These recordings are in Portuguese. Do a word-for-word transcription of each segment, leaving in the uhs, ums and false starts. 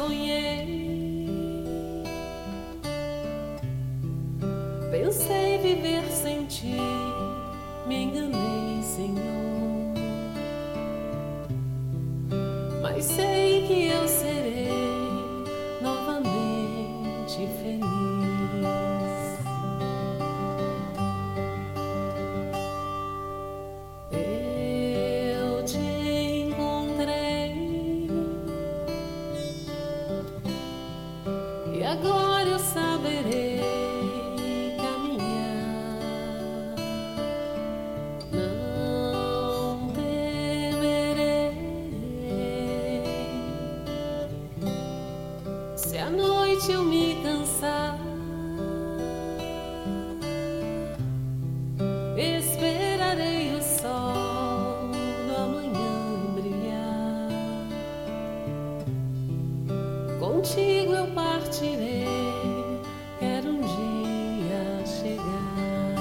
sonhei. Pensei viver sem ti, me enganei, Senhor. Mas sei que eu serei novamente feliz. Eu te encontrei e agora eu saberei caminhar. Não temerei se à noite eu me cansar. Esperarei o sol do amanhã brilhar. Contigo eu partirei, quero um dia chegar.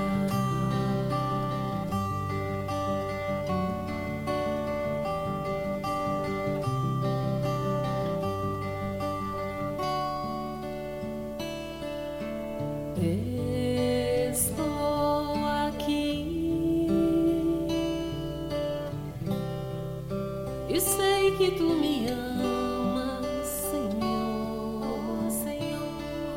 Estou aqui e sei que tu me amas, Senhor, Senhor.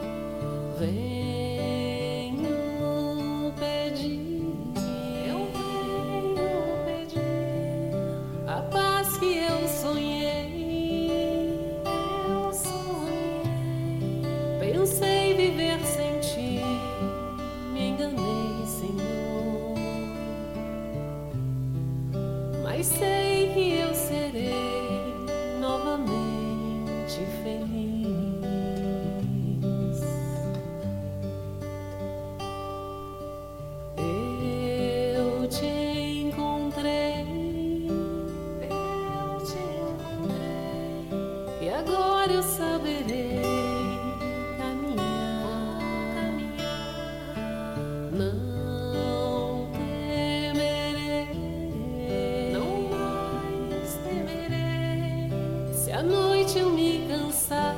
Venho pedir, eu venho pedir a paz que eu sonhei, eu sonhei. Pensei viver sem ti, me enganei, Senhor. Mas sei que eu serei novamente feliz. Eu te encontrei, eu te encontrei e agora eu saberei caminhar, caminhar. Não temerei, não mais temerei se à noite eu me cansar.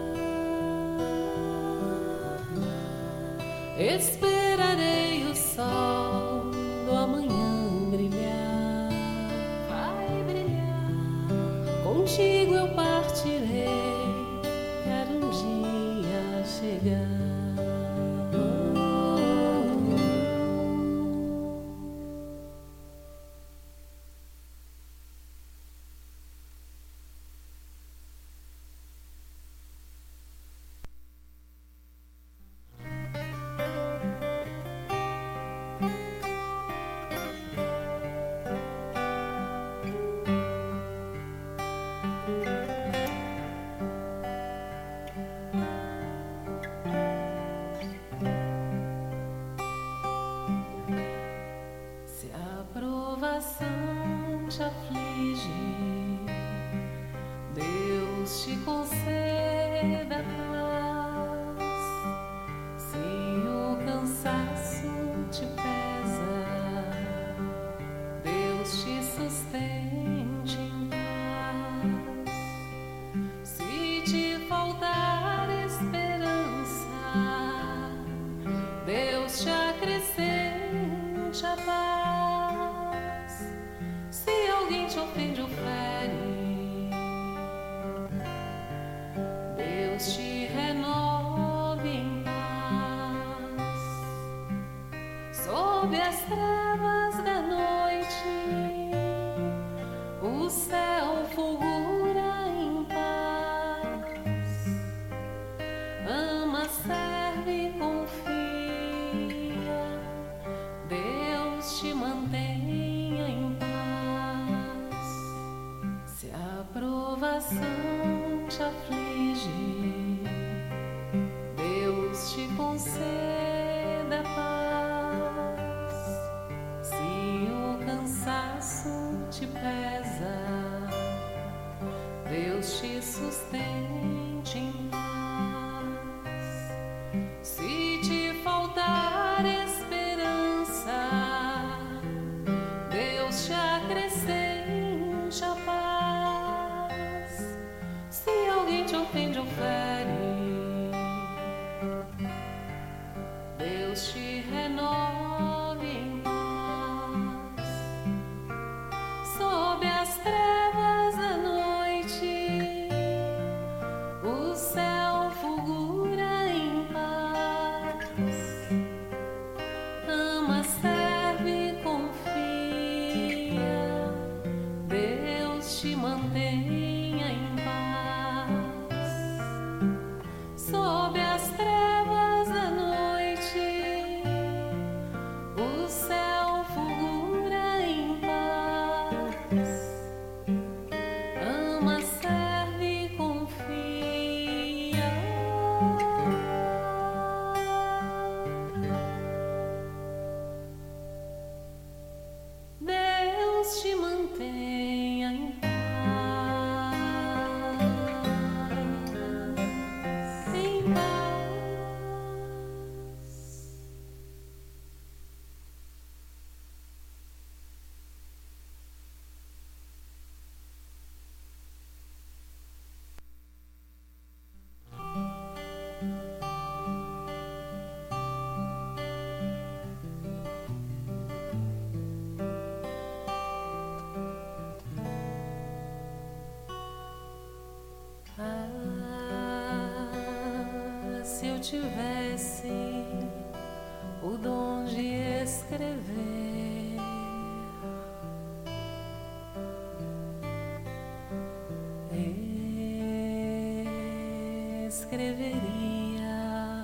Esperarei o sol do amanhã brilhar, vai brilhar. Contigo eu partirei, quero um dia chegar. Se a provação te aflige, Deus te conceda paz. Se o cansaço te pesa, Deus te sustente em paz. Se te faltar esperança, Deus te acrescente a paz. Se alguém te ofende ou fere, Deus te renove em paz. Sob as trevas da noite, o céu fulgura em paz. Ama, serve e confia, Deus te mantenha em paz. Se a provação te aflige, Deus te conceda paz. Se o cansaço te pesa, Deus te sustente em paz. Se te faltar esperança, Deus te acrescente a paz. Se alguém te ofende ou fere, Deus te renove em paz. Sob as trevas da noite, o céu fulgura em paz. Ama, serve, confia, Deus te mantenha em paz. Sob as trevas da noite, o céu fulgura em paz. Ama, serve, confia. Deus te mantenha em paz, em paz. Ah, se eu tivesse o dom de escrever, escreveria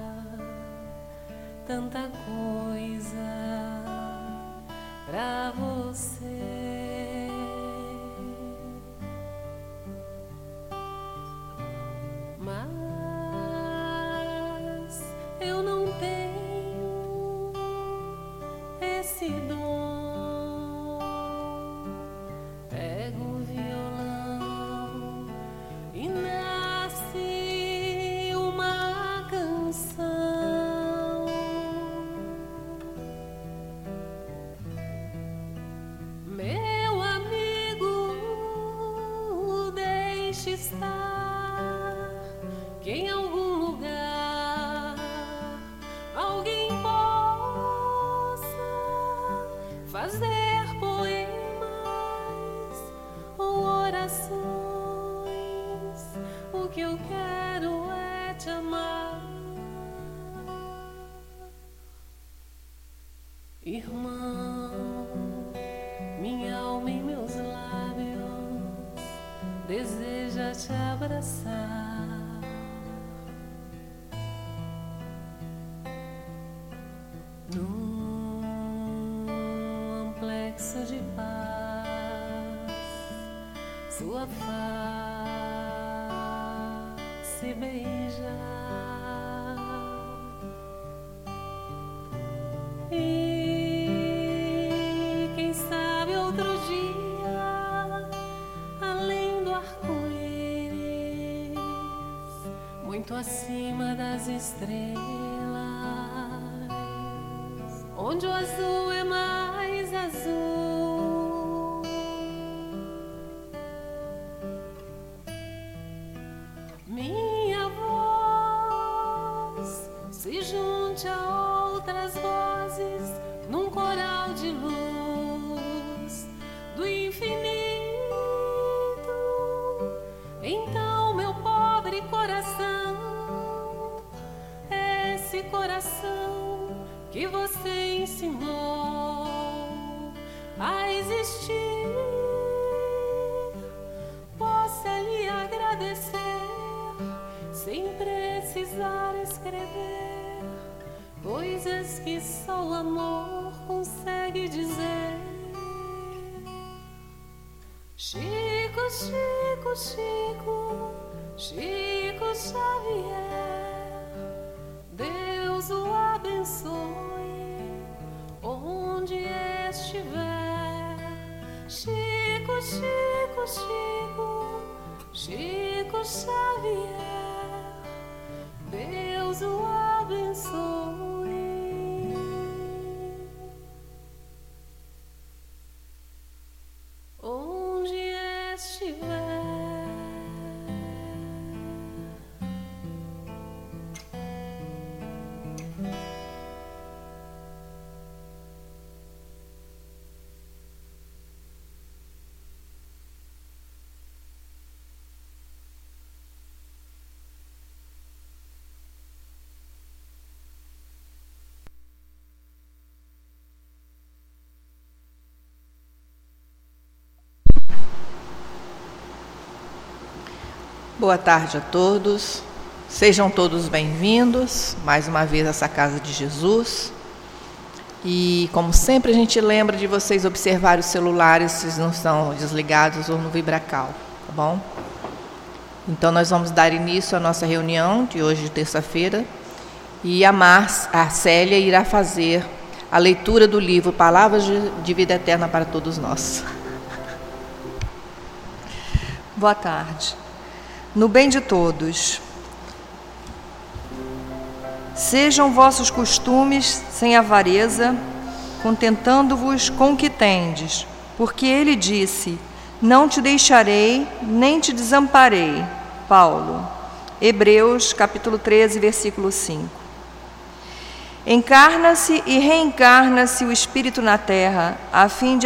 tanta coisa pra você. Mas eu não tenho esse dom. Pego o violão e nasce uma canção. Meu amigo, deixe estar, que em algum lugar alguém possa fazer poemas ou orações. O que eu quero é te amar, irmão. Minha alma em meus lábios deseja te abraçar. Num amplexo de paz, sua face beijar. E quem sabe outro dia, além do arco-íris, muito acima das estrelas, onde o azul é mais azul, minha voz se junte a outras vozes num coral de luz do infinito. Então, meu pobre coração, esse coração que você ensinou a existir, possa lhe agradecer sem precisar escrever coisas que só o amor consegue dizer. Chico, Chico, Chico, Chico Xavier, Deus o abençoe onde estiver. Chico, Chico, Chico, Chico Xavier, Deus o abençoe. Onde estiver. Boa tarde a todos, sejam todos bem-vindos mais uma vez a essa casa de Jesus. E como sempre a gente lembra de vocês observarem os celulares se eles não estão desligados ou no vibracal, tá bom? Então nós vamos dar início à nossa reunião de hoje, de terça-feira, e a, Mar, a Célia irá fazer a leitura do livro Palavras de, de Vida Eterna para Todos Nós. Boa tarde. No bem de todos, sejam vossos costumes sem avareza, contentando-vos com o que tendes, porque ele disse: não te deixarei, nem te desamparei. Paulo, Hebreus, capítulo treze, versículo cinco. Encarna-se e reencarna-se o Espírito na terra, a fim de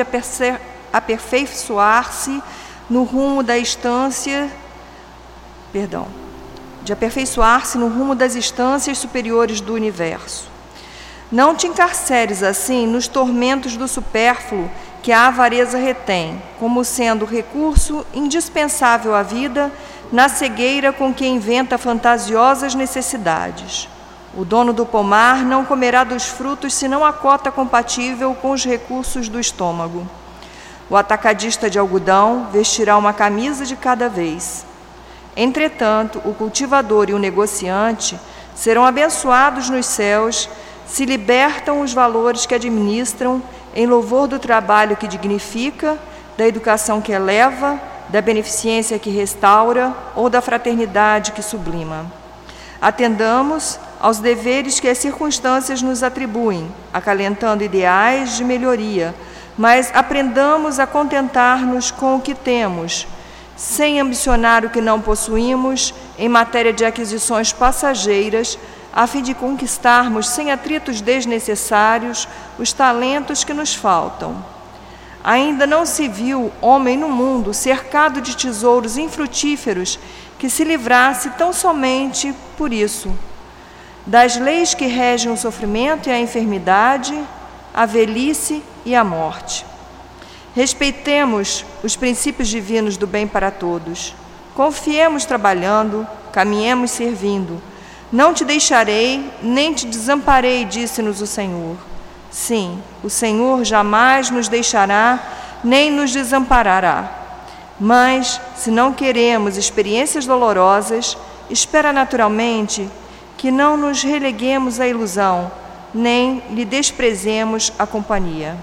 aperfeiçoar-se no rumo da estância Perdão, de aperfeiçoar-se no rumo das instâncias superiores do universo. Não te encarceres assim nos tormentos do supérfluo que a avareza retém, como sendo recurso indispensável à vida, na cegueira com que inventa fantasiosas necessidades. O dono do pomar não comerá dos frutos senão a cota compatível com os recursos do estômago. O atacadista de algodão vestirá uma camisa de cada vez. Entretanto, o cultivador e o negociante serão abençoados nos céus se libertam os valores que administram em louvor do trabalho que dignifica, da educação que eleva, da beneficência que restaura ou da fraternidade que sublima. Atendamos aos deveres que as circunstâncias nos atribuem, acalentando ideais de melhoria, mas aprendamos a contentar-nos com o que temos, sem ambicionar o que não possuímos em matéria de aquisições passageiras, a fim de conquistarmos, sem atritos desnecessários, os talentos que nos faltam. Ainda não se viu homem no mundo cercado de tesouros infrutíferos que se livrasse tão somente por isso. Das leis que regem o sofrimento e a enfermidade, a velhice e a morte. Respeitemos os princípios divinos do bem para todos. Confiemos trabalhando, caminhemos servindo. Não te deixarei, nem te desamparei, disse-nos o Senhor. Sim, o Senhor jamais nos deixará, nem nos desamparará. Mas, se não queremos experiências dolorosas, espera naturalmente que não nos releguemos à ilusão, nem lhe desprezemos a companhia.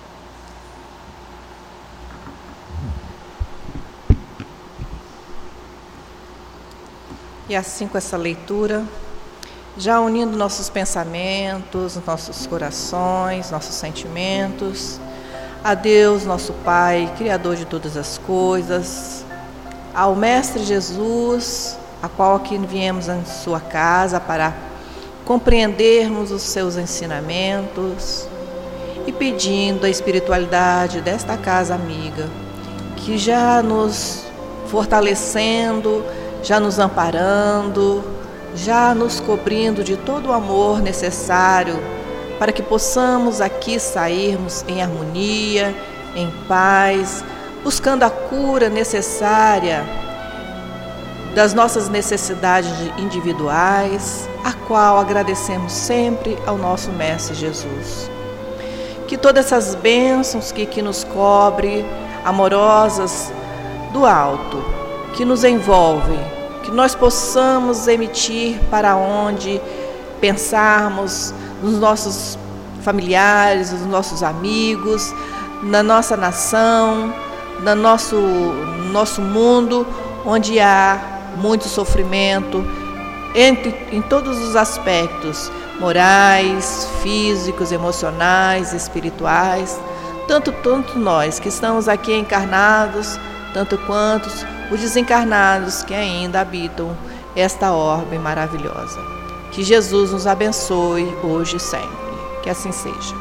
E assim, com essa leitura, já unindo nossos pensamentos, nossos corações, nossos sentimentos, a Deus, nosso Pai, Criador de todas as coisas, ao Mestre Jesus, a qual aqui viemos em sua casa para compreendermos os seus ensinamentos, e pedindo a espiritualidade desta casa amiga, que já nos fortalecendo, já nos amparando, já nos cobrindo de todo o amor necessário para que possamos aqui sairmos em harmonia, em paz, buscando a cura necessária das nossas necessidades individuais, a qual agradecemos sempre ao nosso Mestre Jesus. Que todas essas bênçãos que aqui nos cobre, amorosas do alto, que nos envolvem, que nós possamos emitir para onde pensarmos, nos nossos familiares, nos nossos amigos, na nossa nação, no nosso, nosso mundo, onde há muito sofrimento, entre, em todos os aspectos, morais, físicos, emocionais, espirituais, tanto, tanto nós que estamos aqui encarnados, tanto quanto os desencarnados que ainda habitam esta orbe maravilhosa. Que Jesus nos abençoe hoje e sempre. Que assim seja.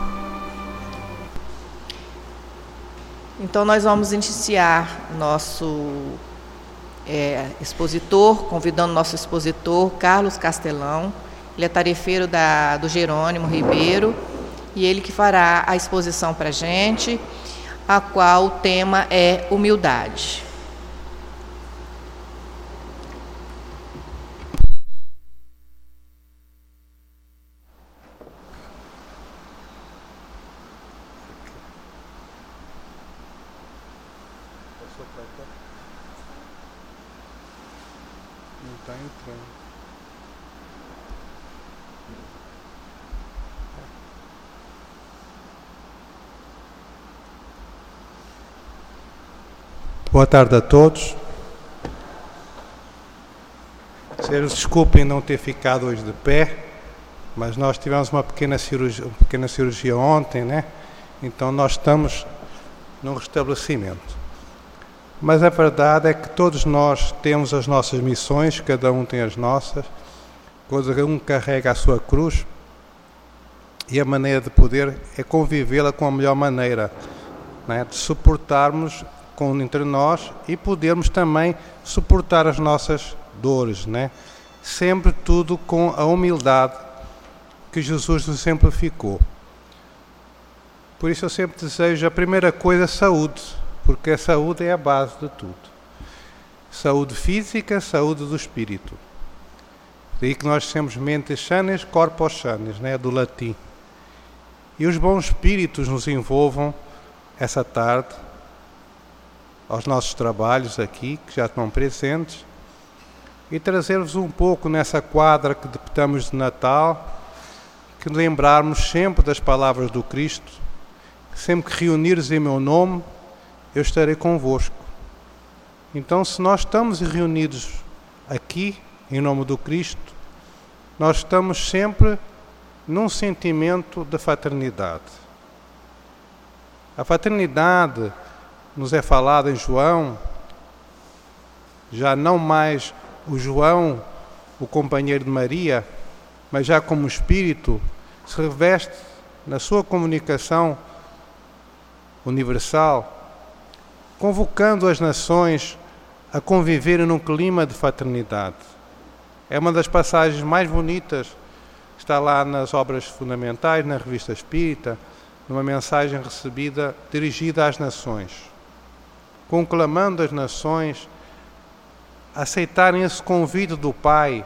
Então nós vamos iniciar nosso é, expositor, convidando nosso expositor, Carlos Castelão. Ele é tarefeiro da, do Jerônimo Ribeiro, e ele que fará a exposição para a gente, a qual o tema é humildade. Boa tarde a todos. Senhores, desculpem não ter ficado hoje de pé, mas nós tivemos uma pequena cirurgia, uma pequena cirurgia ontem, né? Então nós estamos num restabelecimento. Mas a verdade é que todos nós temos as nossas missões, cada um tem as nossas, cada um carrega a sua cruz, e a maneira de poder é convivê-la com a melhor maneira, né? De suportarmos com, entre nós e podermos também suportar as nossas dores, né? Sempre tudo com a humildade que Jesus nos exemplificou. Por isso eu sempre desejo a primeira coisa, saúde, porque a saúde é a base de tudo. Saúde física, saúde do espírito. Daí que nós temos mentes sanas, corpos sanos, né? Do latim. E os bons espíritos nos envolvam essa tarde aos nossos trabalhos aqui, que já estão presentes, e trazer-vos um pouco nessa quadra que deptamos de Natal, que lembrarmos sempre das palavras do Cristo, que sempre que reunires em meu nome, eu estarei convosco. Então, se nós estamos reunidos aqui, em nome do Cristo, nós estamos sempre num sentimento de fraternidade. A fraternidade nos é falada em João, já não mais o João, o companheiro de Maria, mas já como Espírito, se reveste na sua comunicação universal, convocando as nações a conviverem num clima de fraternidade. É uma das passagens mais bonitas, está lá nas obras fundamentais, na Revista Espírita, numa mensagem recebida, dirigida às nações, conclamando as nações a aceitarem esse convite do Pai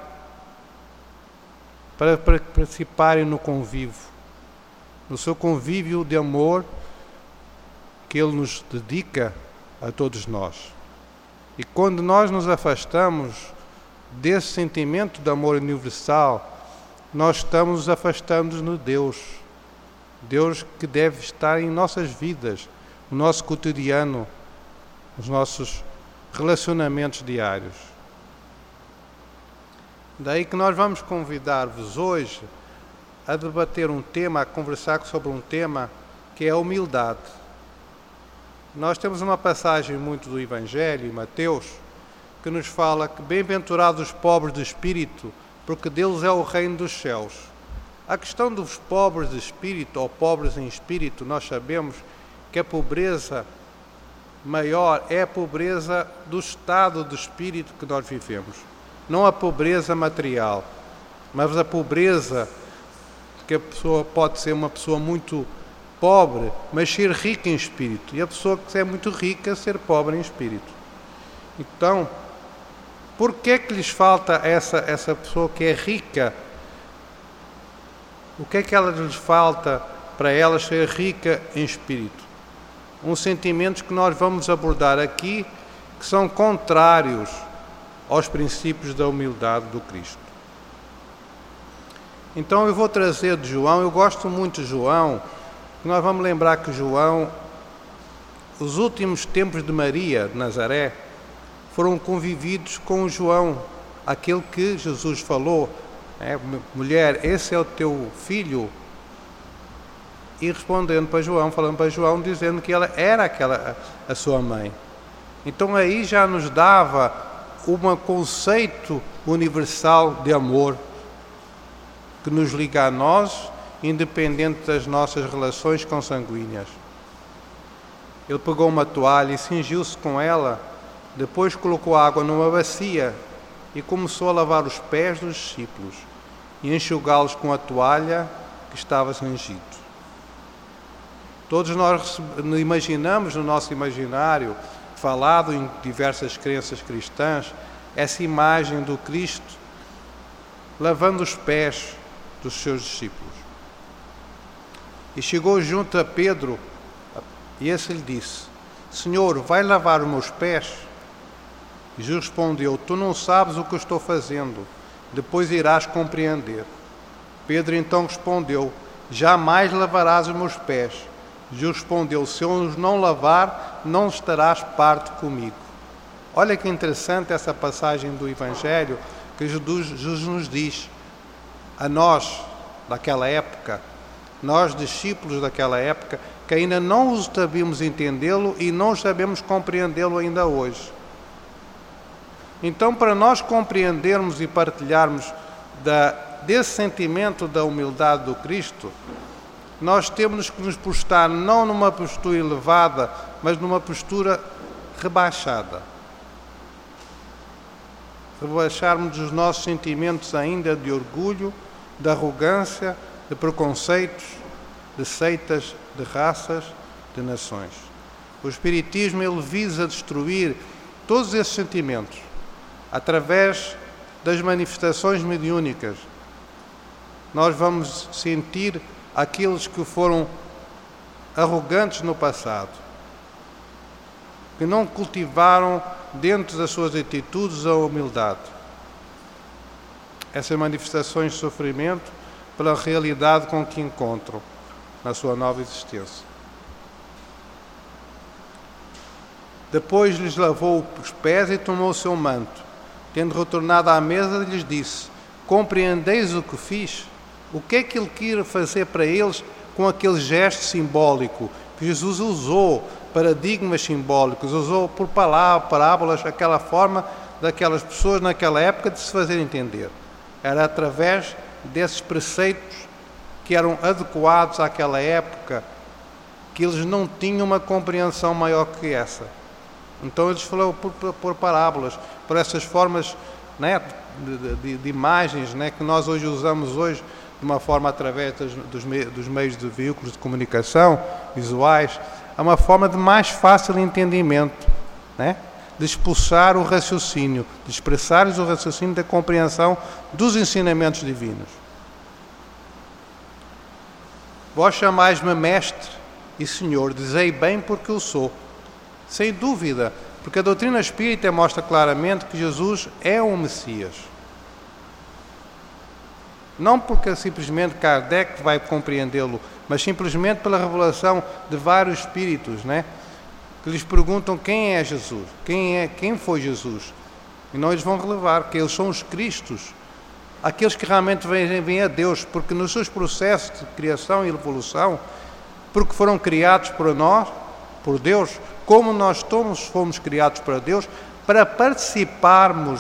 para participarem no convívio, no seu convívio de amor que Ele nos dedica a todos nós. E quando nós nos afastamos desse sentimento de amor universal, nós estamos nos afastando de Deus. Deus que deve estar em nossas vidas, no nosso cotidiano, nos nossos relacionamentos diários. Daí que nós vamos convidar-vos hoje a debater um tema, a conversar sobre um tema que é a humildade. Nós temos uma passagem muito do Evangelho, em Mateus, que nos fala que bem-aventurados os pobres de espírito, porque deles é o reino dos céus. A questão dos pobres de espírito, ou pobres em espírito, nós sabemos que a pobreza maior é a pobreza do estado de espírito que nós vivemos. Não a pobreza material, mas a pobreza que a pessoa pode ser uma pessoa muito pobre, mas ser rica em espírito. E a pessoa que é muito rica, ser pobre em espírito. Então, por que é que lhes falta essa, essa pessoa que é rica? O que é que ela lhes falta para ela ser rica em espírito? Uns sentimentos que nós vamos abordar aqui, que são contrários aos princípios da humildade do Cristo. Então eu vou trazer de João, eu gosto muito de João, nós vamos lembrar que João, os últimos tempos de Maria de Nazaré, foram convividos com João, aquele que Jesus falou, é, mulher, esse é o teu filho, e respondendo para João, falando para João, dizendo que ela era aquela, a sua mãe. Então aí já nos dava um conceito universal de amor que nos liga a nós, independente das nossas relações consanguíneas. Ele pegou uma toalha e cingiu-se com ela, depois colocou água numa bacia e começou a lavar os pés dos discípulos e enxugá-los com a toalha que estava cingido. Todos nós imaginamos no nosso imaginário, falado em diversas crenças cristãs, essa imagem do Cristo lavando os pés dos seus discípulos. E chegou junto a Pedro e esse lhe disse: Senhor, vai lavar os meus pés? E Jesus respondeu: tu não sabes o que eu estou fazendo, depois irás compreender. Pedro então respondeu: jamais lavarás os meus pés. Jesus respondeu: se eu os não lavar, não estarás parte comigo. Olha que interessante essa passagem do Evangelho, que Jesus, Jesus nos diz a nós, daquela época, nós discípulos daquela época, que ainda não sabíamos entendê-lo e não sabemos compreendê-lo ainda hoje. Então, para nós compreendermos e partilharmos da, desse sentimento da humildade do Cristo, nós temos que nos postar não numa postura elevada, mas numa postura rebaixada. Rebaixarmos os nossos sentimentos ainda de orgulho, de arrogância, de preconceitos, de seitas, de raças, de nações. O Espiritismo, ele visa destruir todos esses sentimentos através das manifestações mediúnicas. Nós vamos sentir aqueles que foram arrogantes no passado, que não cultivaram dentro das suas atitudes a humildade. Essas manifestações de sofrimento pela realidade com que encontram na sua nova existência. Depois lhes lavou os pés e tomou o seu manto. Tendo retornado à mesa, lhes disse: compreendeis o que fiz? O que é que ele queria fazer para eles com aquele gesto simbólico que Jesus usou, paradigmas simbólicos, usou por palavras, parábolas, aquela forma daquelas pessoas naquela época de se fazer entender. Era através desses preceitos que eram adequados àquela época, que eles não tinham uma compreensão maior que essa. Então eles falaram por, por, por parábolas, por essas formas, né, de, de, de imagens, né, que nós hoje usamos hoje de uma forma através dos, dos, me, dos meios de veículos de comunicação visuais. É uma forma de mais fácil entendimento, né, de expulsar o raciocínio, de expressar-lhes o raciocínio da compreensão dos ensinamentos divinos. Vós chamais-me mestre e senhor, dizei bem porque eu sou. Sem dúvida, porque a doutrina espírita mostra claramente que Jesus é o Messias. Não porque simplesmente Kardec vai compreendê-lo, mas simplesmente pela revelação de vários espíritos, né, que lhes perguntam quem é Jesus, quem, é, quem foi Jesus. E não eles vão relevar que eles são os Cristos, aqueles que realmente vêm, vêm a Deus, porque nos seus processos de criação e evolução, porque foram criados por nós, por Deus, como nós todos fomos criados para Deus, para participarmos,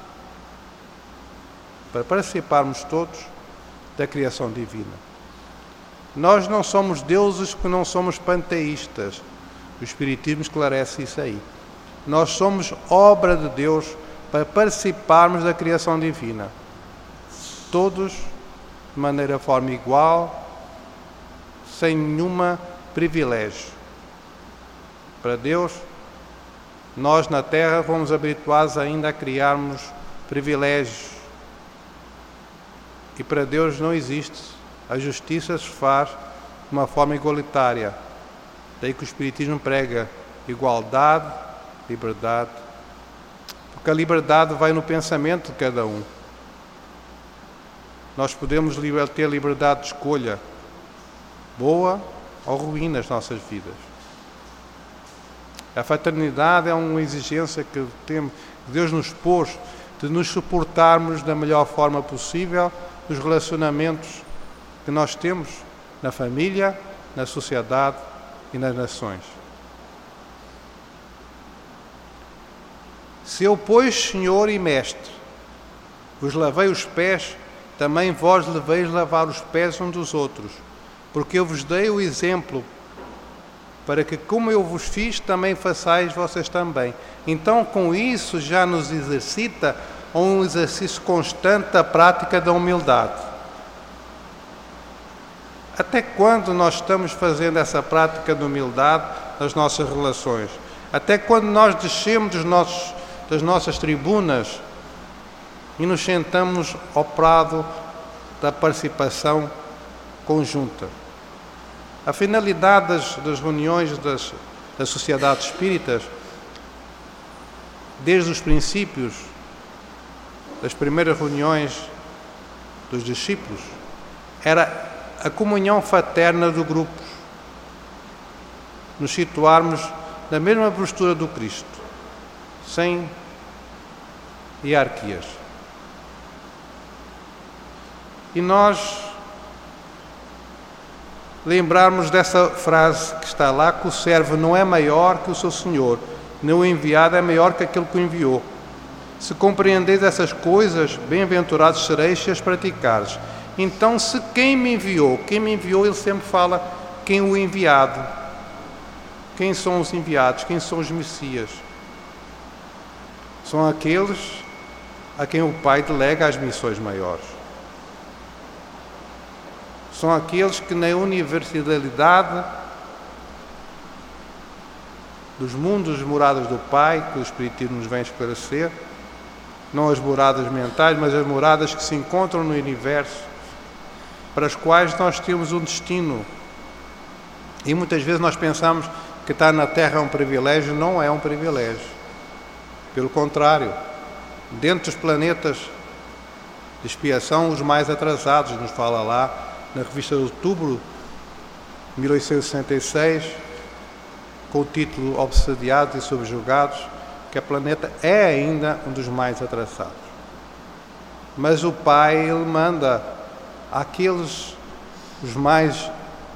para participarmos todos da criação divina. Nós não somos deuses porque não somos panteístas. O Espiritismo esclarece isso aí. Nós somos obra de Deus para participarmos da criação divina. Todos de maneira forma igual, sem nenhuma privilégio. Para Deus, nós na Terra fomos habituados ainda a criarmos privilégios. E para Deus não existe. A justiça se faz de uma forma igualitária. Daí que o Espiritismo prega igualdade, liberdade. Porque a liberdade vai no pensamento de cada um. Nós podemos ter liberdade de escolha, boa ou ruim nas nossas vidas. A fraternidade é uma exigência que Deus nos pôs de nos suportarmos da melhor forma possível nos relacionamentos que nós temos na família, na sociedade e nas nações. Se eu, pois, Senhor e Mestre, vos lavei os pés, também vós deveis lavar os pés uns dos outros, porque eu vos dei o exemplo, para que, como eu vos fiz, também façais vocês também. Então, com isso, já nos exercita um exercício constante da prática da humildade. Até quando nós estamos fazendo essa prática de humildade nas nossas relações? Até quando nós descemos dos nossos, das nossas tribunas e nos sentamos ao prado da participação conjunta? A finalidade das, das reuniões das, das sociedades espíritas desde os princípios das primeiras reuniões dos discípulos, era a comunhão fraterna do grupo. Nos situarmos na mesma postura do Cristo, sem hierarquias. E nós lembrarmos dessa frase que está lá, que o servo não é maior que o seu senhor, nem o enviado é maior que aquele que o enviou. Se compreendeis essas coisas, bem-aventurados sereis se as praticares. Então, se quem me enviou, quem me enviou, ele sempre fala quem o enviado. Quem são os enviados? Quem são os Messias? São aqueles a quem o Pai delega as missões maiores. São aqueles que na universalidade dos mundos, moradas do Pai, que o Espiritismo nos vem esclarecer, não as moradas mentais, mas as moradas que se encontram no universo, para as quais nós temos um destino. E muitas vezes nós pensamos que estar na Terra é um privilégio. Não é um privilégio. Pelo contrário, dentro dos planetas de expiação, os mais atrasados, nos fala lá na revista de outubro de mil oitocentos e sessenta e seis, com o título Obsediados e Subjugados, que o planeta é ainda um dos mais atrasados. Mas o Pai, ele manda àqueles, os mais,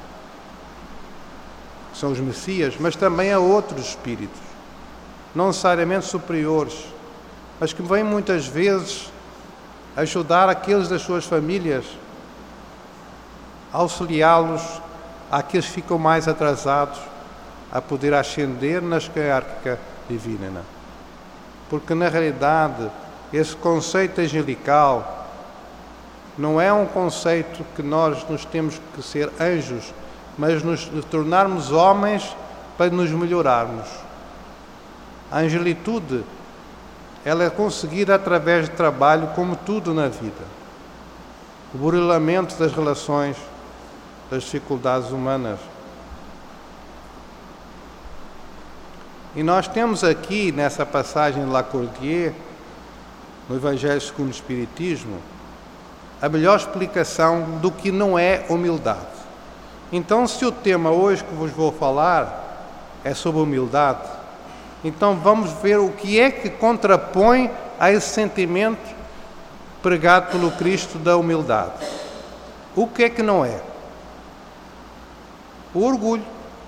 são os Messias, mas também a outros espíritos, não necessariamente superiores, mas que vêm muitas vezes ajudar aqueles das suas famílias, auxiliá-los, àqueles que ficam mais atrasados, a poder ascender na hierarquia divina. Porque, na realidade, esse conceito angelical não é um conceito que nós nos temos que ser anjos, mas nos tornarmos homens para nos melhorarmos. A angelitude, ela é conseguida através de trabalho, como tudo na vida. O burilamento das relações, das dificuldades humanas. E nós temos aqui, nessa passagem de Lacordaire, no Evangelho segundo o Espiritismo, a melhor explicação do que não é humildade. Então, se o tema hoje que vos vou falar é sobre humildade, então vamos ver o que é que contrapõe a esse sentimento pregado pelo Cristo da humildade. O que é que não é? O orgulho.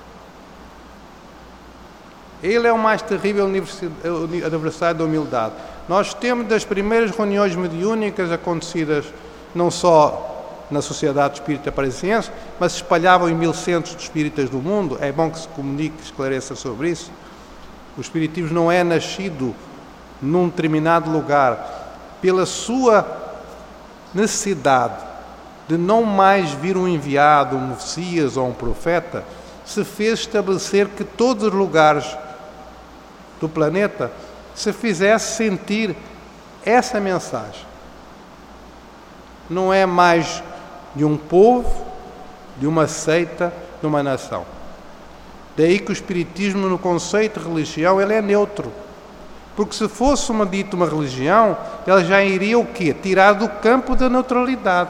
Ele é o mais terrível adversário da humildade. Nós temos das primeiras reuniões mediúnicas acontecidas não só na Sociedade Espírita Parisiense, mas se espalhavam em mil centros de espíritas do mundo. É bom que se comunique e esclareça sobre isso. O espiritismo não é nascido num determinado lugar. Pela sua necessidade de não mais vir um enviado, um Messias ou um profeta, se fez estabelecer que todos os lugares do planeta se fizesse sentir essa mensagem. Não é mais de um povo, de uma seita, de uma nação. Daí que o espiritismo, no conceito de religião, ele é neutro. Porque se fosse uma dita uma religião, ela já iria o quê? Tirar do campo da neutralidade.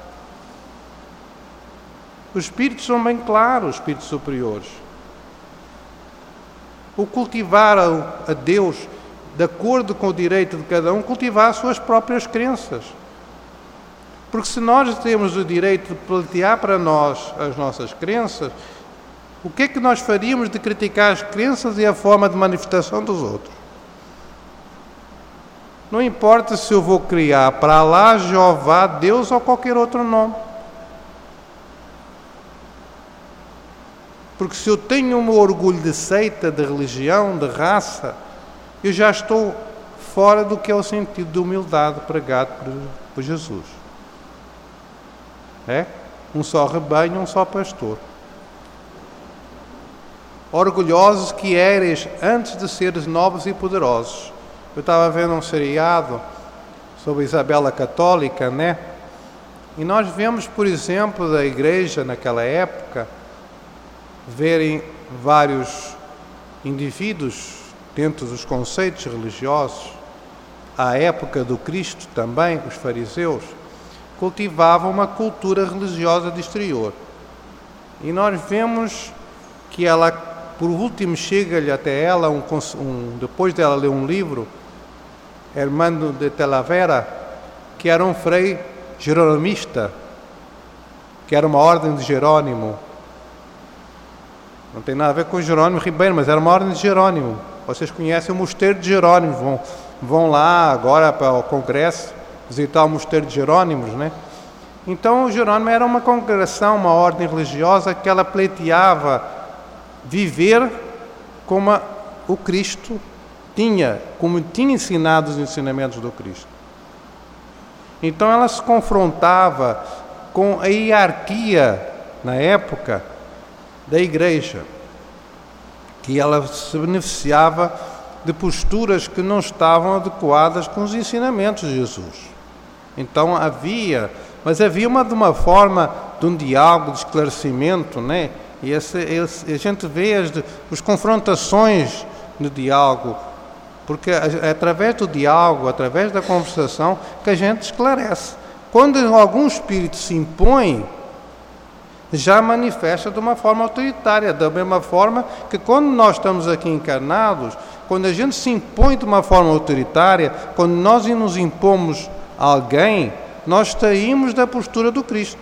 Os espíritos são bem claros, os espíritos superiores. O cultivar a, a Deus, de acordo com o direito de cada um, cultivar as suas próprias crenças. Porque se nós temos o direito de pleitear para nós as nossas crenças, o que é que nós faríamos de criticar as crenças e a forma de manifestação dos outros? Não importa se eu vou criar para Alá, Jeová, Deus ou qualquer outro nome. Porque se eu tenho um orgulho de seita, de religião, de raça, eu já estou fora do que é o sentido de humildade pregado por, por Jesus. É? Um só rebanho, um só pastor. Orgulhosos que eres antes de seres novos e poderosos. Eu estava vendo um seriado sobre a Isabela Católica, né? E nós vemos, por exemplo, da igreja naquela época, verem vários indivíduos dentro dos conceitos religiosos, à época do Cristo também, os fariseus cultivavam uma cultura religiosa de exterior. E nós vemos que ela, por último, chega-lhe até ela, um, um, depois dela ler um livro, Hermano de Talavera, que era um frei jeronimista, que era uma ordem de Jerônimo. Não tem nada a ver com Jerônimo Ribeiro, mas era uma ordem de Jerônimo. Vocês conhecem o Mosteiro de Jerônimo, vão, vão lá agora para o congresso visitar o Mosteiro de Jerônimos, né? Então o Jerônimo era uma congregação, uma ordem religiosa que ela pleiteava viver como o Cristo tinha, como tinha ensinado os ensinamentos do Cristo. Então ela se confrontava com a hierarquia, na época, da igreja, que ela se beneficiava de posturas que não estavam adequadas com os ensinamentos de Jesus. Então havia, mas havia uma de uma forma de um diálogo, de esclarecimento, né? E esse, esse, a gente vê as, as confrontações no diálogo, porque é através do diálogo, através da conversação, que a gente esclarece. Quando algum espírito se impõe, já manifesta de uma forma autoritária, da mesma forma que quando nós estamos aqui encarnados, quando a gente se impõe de uma forma autoritária, quando nós nos impomos a alguém, nós saímos da postura do Cristo.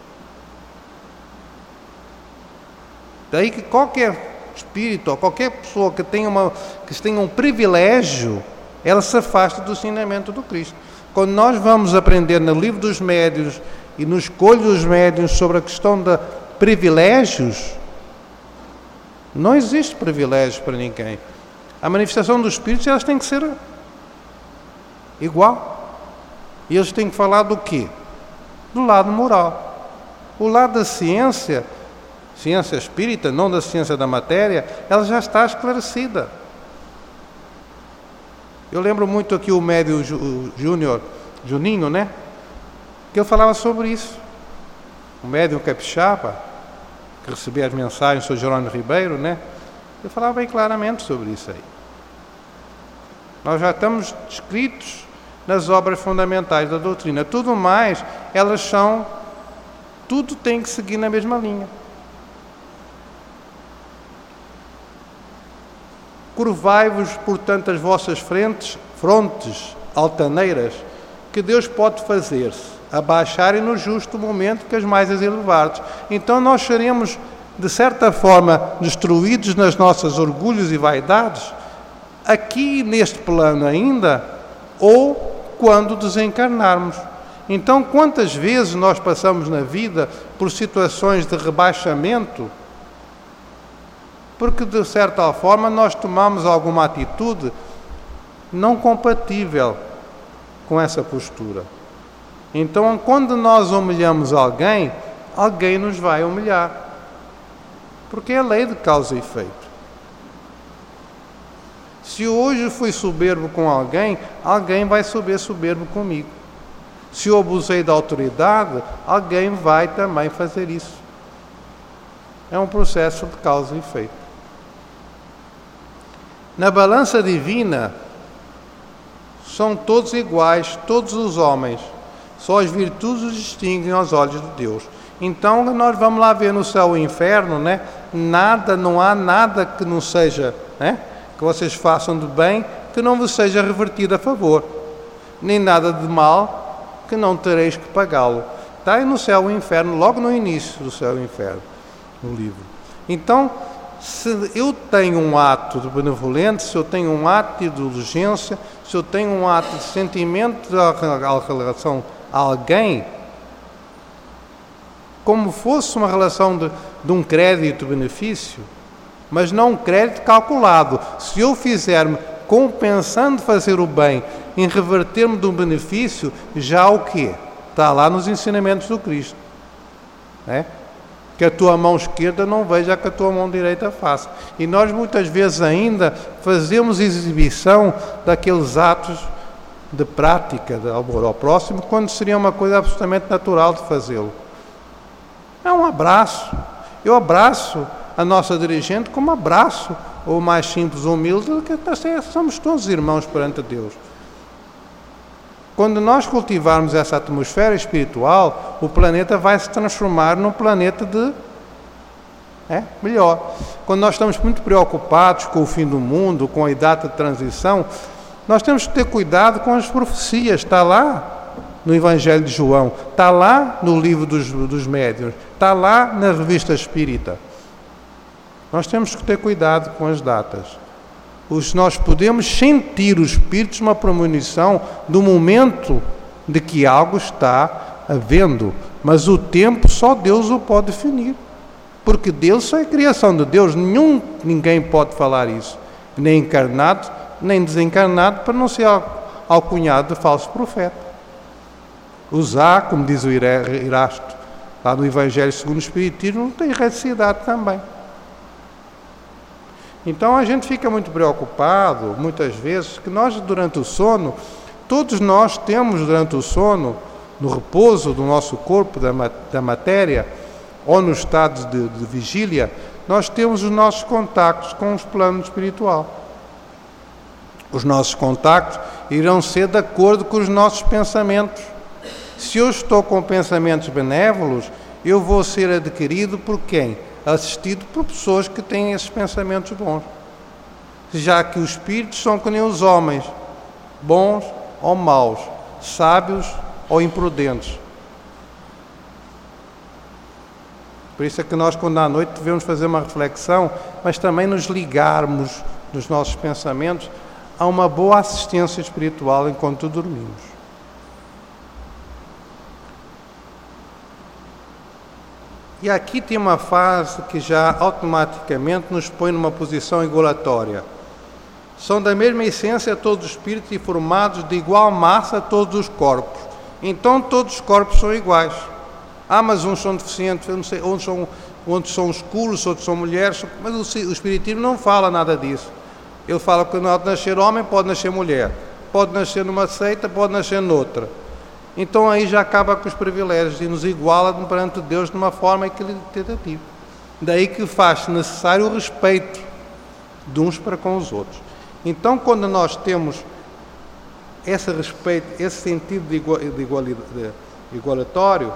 Daí que qualquer espírito, ou qualquer pessoa que tenha, uma, que tenha um privilégio, ela se afasta do ensinamento do Cristo. Quando nós vamos aprender no livro dos médiuns e no escolho dos médiuns sobre a questão de privilégios, não existe privilégios para ninguém. A manifestação dos espíritos, elas têm que ser igual. E eles têm que falar do quê? Do lado moral. O lado da ciência, ciência espírita, não da ciência da matéria, ela já está esclarecida. Eu lembro muito aqui o médium Júnior, Juninho, né? Que ele falava sobre isso. O médium capixaba, que recebia as mensagens do Jerônimo Ribeiro, né? Ele falava bem claramente sobre isso aí. Nós já estamos descritos nas obras fundamentais da doutrina. Tudo mais, elas são, tudo tem que seguir na mesma linha. Curvai-vos, portanto, as vossas frentes, frontes altaneiras, que Deus pode fazer-se, abaixarem no justo momento que as mais as elevados. Então nós seremos, de certa forma, destruídos nas nossas orgulhos e vaidades, aqui neste plano ainda, ou quando desencarnarmos. Então, quantas vezes nós passamos na vida por situações de rebaixamento, porque, de certa forma, nós tomamos alguma atitude não compatível com essa postura. Então, quando nós humilhamos alguém, alguém nos vai humilhar. Porque é a lei de causa e efeito. Se hoje fui soberbo com alguém, alguém vai ser soberbo comigo. Se eu abusei da autoridade, alguém vai também fazer isso. É um processo de causa e efeito. Na balança divina, são todos iguais, todos os homens. Só as virtudes os distinguem aos olhos de Deus. Então, nós vamos lá ver no céu e inferno, né? Nada, não há nada que não seja, né? Que vocês façam de bem, que não vos seja revertido a favor. Nem nada de mal, que não tereis que pagá-lo. Está aí no céu e inferno, logo no início do céu e inferno, no livro. Então, se eu tenho um ato de benevolência, se eu tenho um ato de indulgência, se eu tenho um ato de sentimento em relação a alguém, como fosse uma relação de, de um crédito-benefício, mas não um crédito calculado. Se eu fizer-me compensando fazer o bem, em reverter-me de um benefício, já o quê? Está lá nos ensinamentos do Cristo. É? Que a tua mão esquerda não veja que a tua mão direita faça. E nós muitas vezes ainda fazemos exibição daqueles atos de prática de amor ao próximo, quando seria uma coisa absolutamente natural de fazê-lo. É um abraço. Eu abraço a nossa dirigente como abraço ou o mais simples, humilde, somos todos irmãos perante Deus. Quando nós cultivarmos essa atmosfera espiritual, o planeta vai se transformar num planeta de é, melhor. Quando nós estamos muito preocupados com o fim do mundo, com a idade de transição, nós temos que ter cuidado com as profecias. Está lá no Evangelho de João, está lá no livro dos, dos médiuns, está lá na revista espírita. Nós temos que ter cuidado com as datas. Os, nós podemos sentir os espíritos uma premonição do momento de que algo está havendo, mas o tempo só Deus o pode definir, porque Deus só é criação de Deus, nenhum, ninguém pode falar isso, nem encarnado, nem desencarnado, para não ser alcunhado de falso profeta. Usar, como diz o Erasto, lá no Evangelho segundo o Espiritismo, não tem erradicidade também. Então a gente fica muito preocupado, muitas vezes, que nós durante o sono, todos nós temos durante o sono, no repouso do nosso corpo, da, da matéria, ou no estado de, de vigília, nós temos os nossos contactos com os planos espiritual. Os nossos contactos irão ser de acordo com os nossos pensamentos. Se eu estou com pensamentos benévolos, eu vou ser adquirido por quem? Assistido por pessoas que têm esses pensamentos bons. Já que os espíritos são que nem os homens, bons ou maus, sábios ou imprudentes. Por isso é que nós, quando à noite, devemos fazer uma reflexão, mas também nos ligarmos nos nossos pensamentos a uma boa assistência espiritual enquanto dormimos. E aqui tem uma fase que já automaticamente nos põe numa posição igualatória. São da mesma essência todos os espíritos e formados de igual massa todos os corpos. Então todos os corpos são iguais. Ah, mas uns são deficientes, eu não sei, uns são, uns são escuros, outros são mulheres, mas o, o Espiritismo não fala nada disso. Ele fala que pode nascer homem, pode nascer mulher, pode nascer numa seita, pode nascer noutra. Então aí já acaba com os privilégios e nos iguala perante Deus de uma forma equitativa. Daí que faz necessário o respeito de uns para com os outros. Então, quando nós temos esse respeito, esse sentido de, igual, de, igual, de igualatório,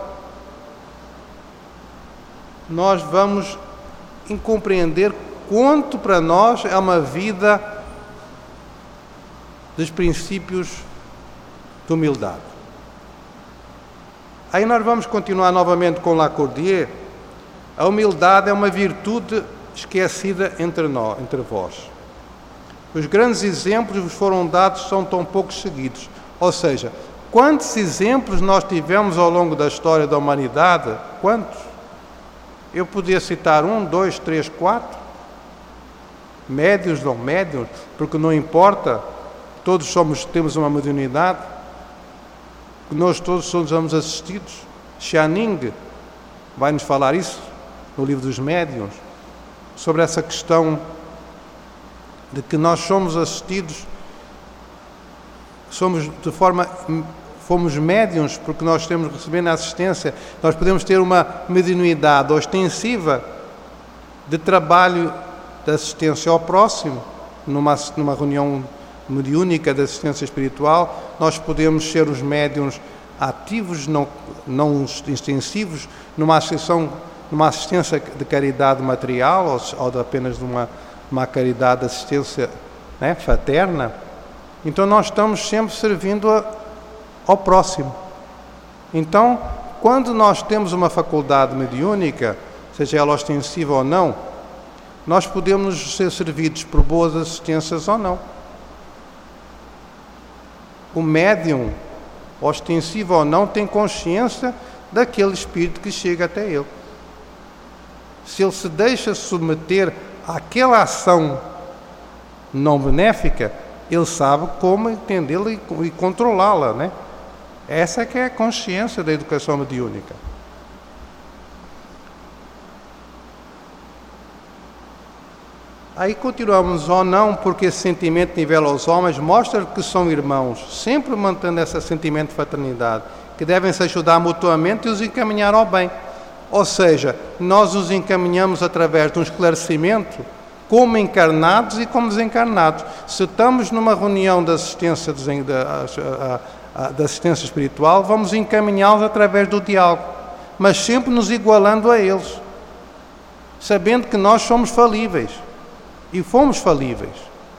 nós vamos compreender quanto para nós é uma vida dos princípios de humildade. Aí nós vamos continuar novamente com Lacordaire. A humildade é uma virtude esquecida entre nós, entre vós. Os grandes exemplos vos foram dados, são tão poucos seguidos. Ou seja, quantos exemplos nós tivemos ao longo da história da humanidade? Quantos? Eu podia citar um, dois, três, quatro. Médios ou médios, porque não importa, todos somos, temos uma mediunidade. Nós todos somos assistidos. Xianing vai nos falar isso no livro dos médiuns, sobre essa questão de que nós somos assistidos, somos de forma, fomos médiuns porque nós temos recebendo a assistência, nós podemos ter uma mediunidade ostensiva de trabalho de assistência ao próximo, numa, numa reunião mediúnica de assistência espiritual, nós podemos ser os médiuns ativos, não, não extensivos, numa assistência, numa assistência de caridade material ou, ou de apenas de uma, uma caridade de assistência, né, fraterna. Então nós estamos sempre servindo a, ao próximo. Então, quando nós temos uma faculdade mediúnica, seja ela ostensiva ou não, nós podemos ser servidos por boas assistências ou não. O médium, ostensivo ou não, tem consciência daquele espírito que chega até ele. Se ele se deixa submeter àquela ação não benéfica, ele sabe como entendê-la e, e controlá-la, né? Essa é que é a consciência da educação mediúnica. Aí continuamos ou não, porque esse sentimento nivela os homens, mostra que são irmãos, sempre mantendo esse sentimento de fraternidade, que devem se ajudar mutuamente e os encaminhar ao bem. Ou seja, nós os encaminhamos através de um esclarecimento como encarnados e como desencarnados. Se estamos numa reunião de assistência, de, de assistência espiritual, vamos encaminhá-los através do diálogo, mas sempre nos igualando a eles, sabendo que nós somos falíveis, e fomos falíveis.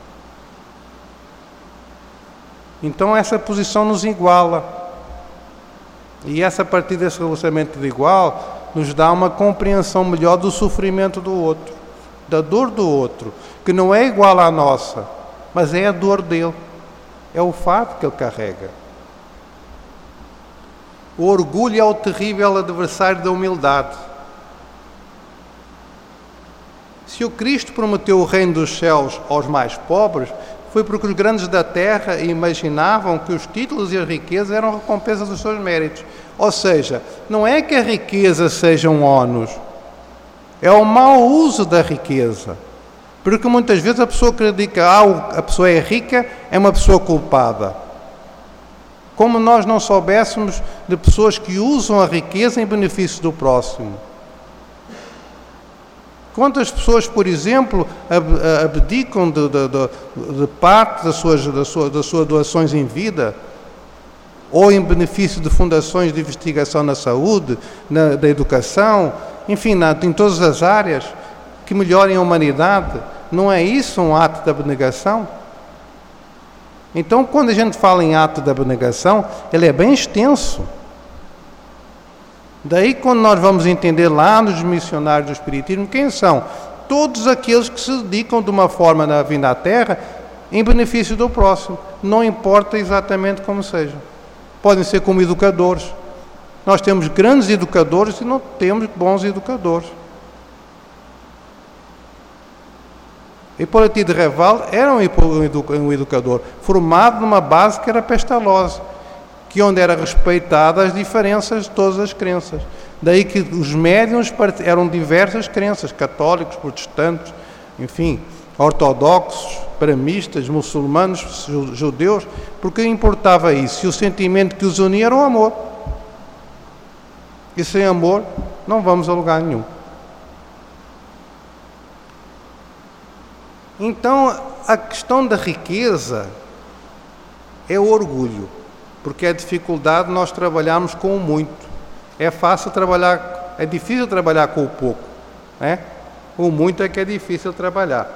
Então essa posição nos iguala. E essa, a partir desse relacionamento de igual, nos dá uma compreensão melhor do sofrimento do outro, da dor do outro, que não é igual à nossa, mas é a dor dele, é o fardo que ele carrega. O orgulho é o terrível adversário da humildade. Se o Cristo prometeu o reino dos céus aos mais pobres, foi porque os grandes da terra imaginavam que os títulos e as riquezas eram recompensa dos seus méritos. Ou seja, não é que a riqueza seja um ónus, é o mau uso da riqueza. Porque muitas vezes a pessoa acredita que ah, a pessoa é rica, é uma pessoa culpada. Como nós não soubéssemos de pessoas que usam a riqueza em benefício do próximo. Quantas pessoas, por exemplo, abdicam de, de, de, de parte das suas, das, suas, das suas doações em vida, ou em benefício de fundações de investigação na saúde, na, da educação, enfim, na, em todas as áreas que melhorem a humanidade. Não é isso um ato de abnegação? Então, quando a gente fala em ato de abnegação, ele é bem extenso. Daí, quando nós vamos entender lá nos missionários do Espiritismo, quem são? Todos aqueles que se dedicam de uma forma na vinda à Terra em benefício do próximo. Não importa exatamente como sejam. Podem ser como educadores. Nós temos grandes educadores e não temos bons educadores. Hipólito de Reval era um educador formado numa base que era Pestalozzi, que onde era respeitada as diferenças de todas as crenças. Daí que os médiuns eram diversas crenças, católicos, protestantes, enfim, ortodoxos, brahmistas, muçulmanos, judeus, porque importava isso. E o sentimento que os unia era o amor. E sem amor não vamos a lugar nenhum. Então, a questão da riqueza é o orgulho. Porque é dificuldade nós trabalharmos com o muito. É fácil trabalhar, é difícil trabalhar com o pouco, né? O muito é que é difícil trabalhar.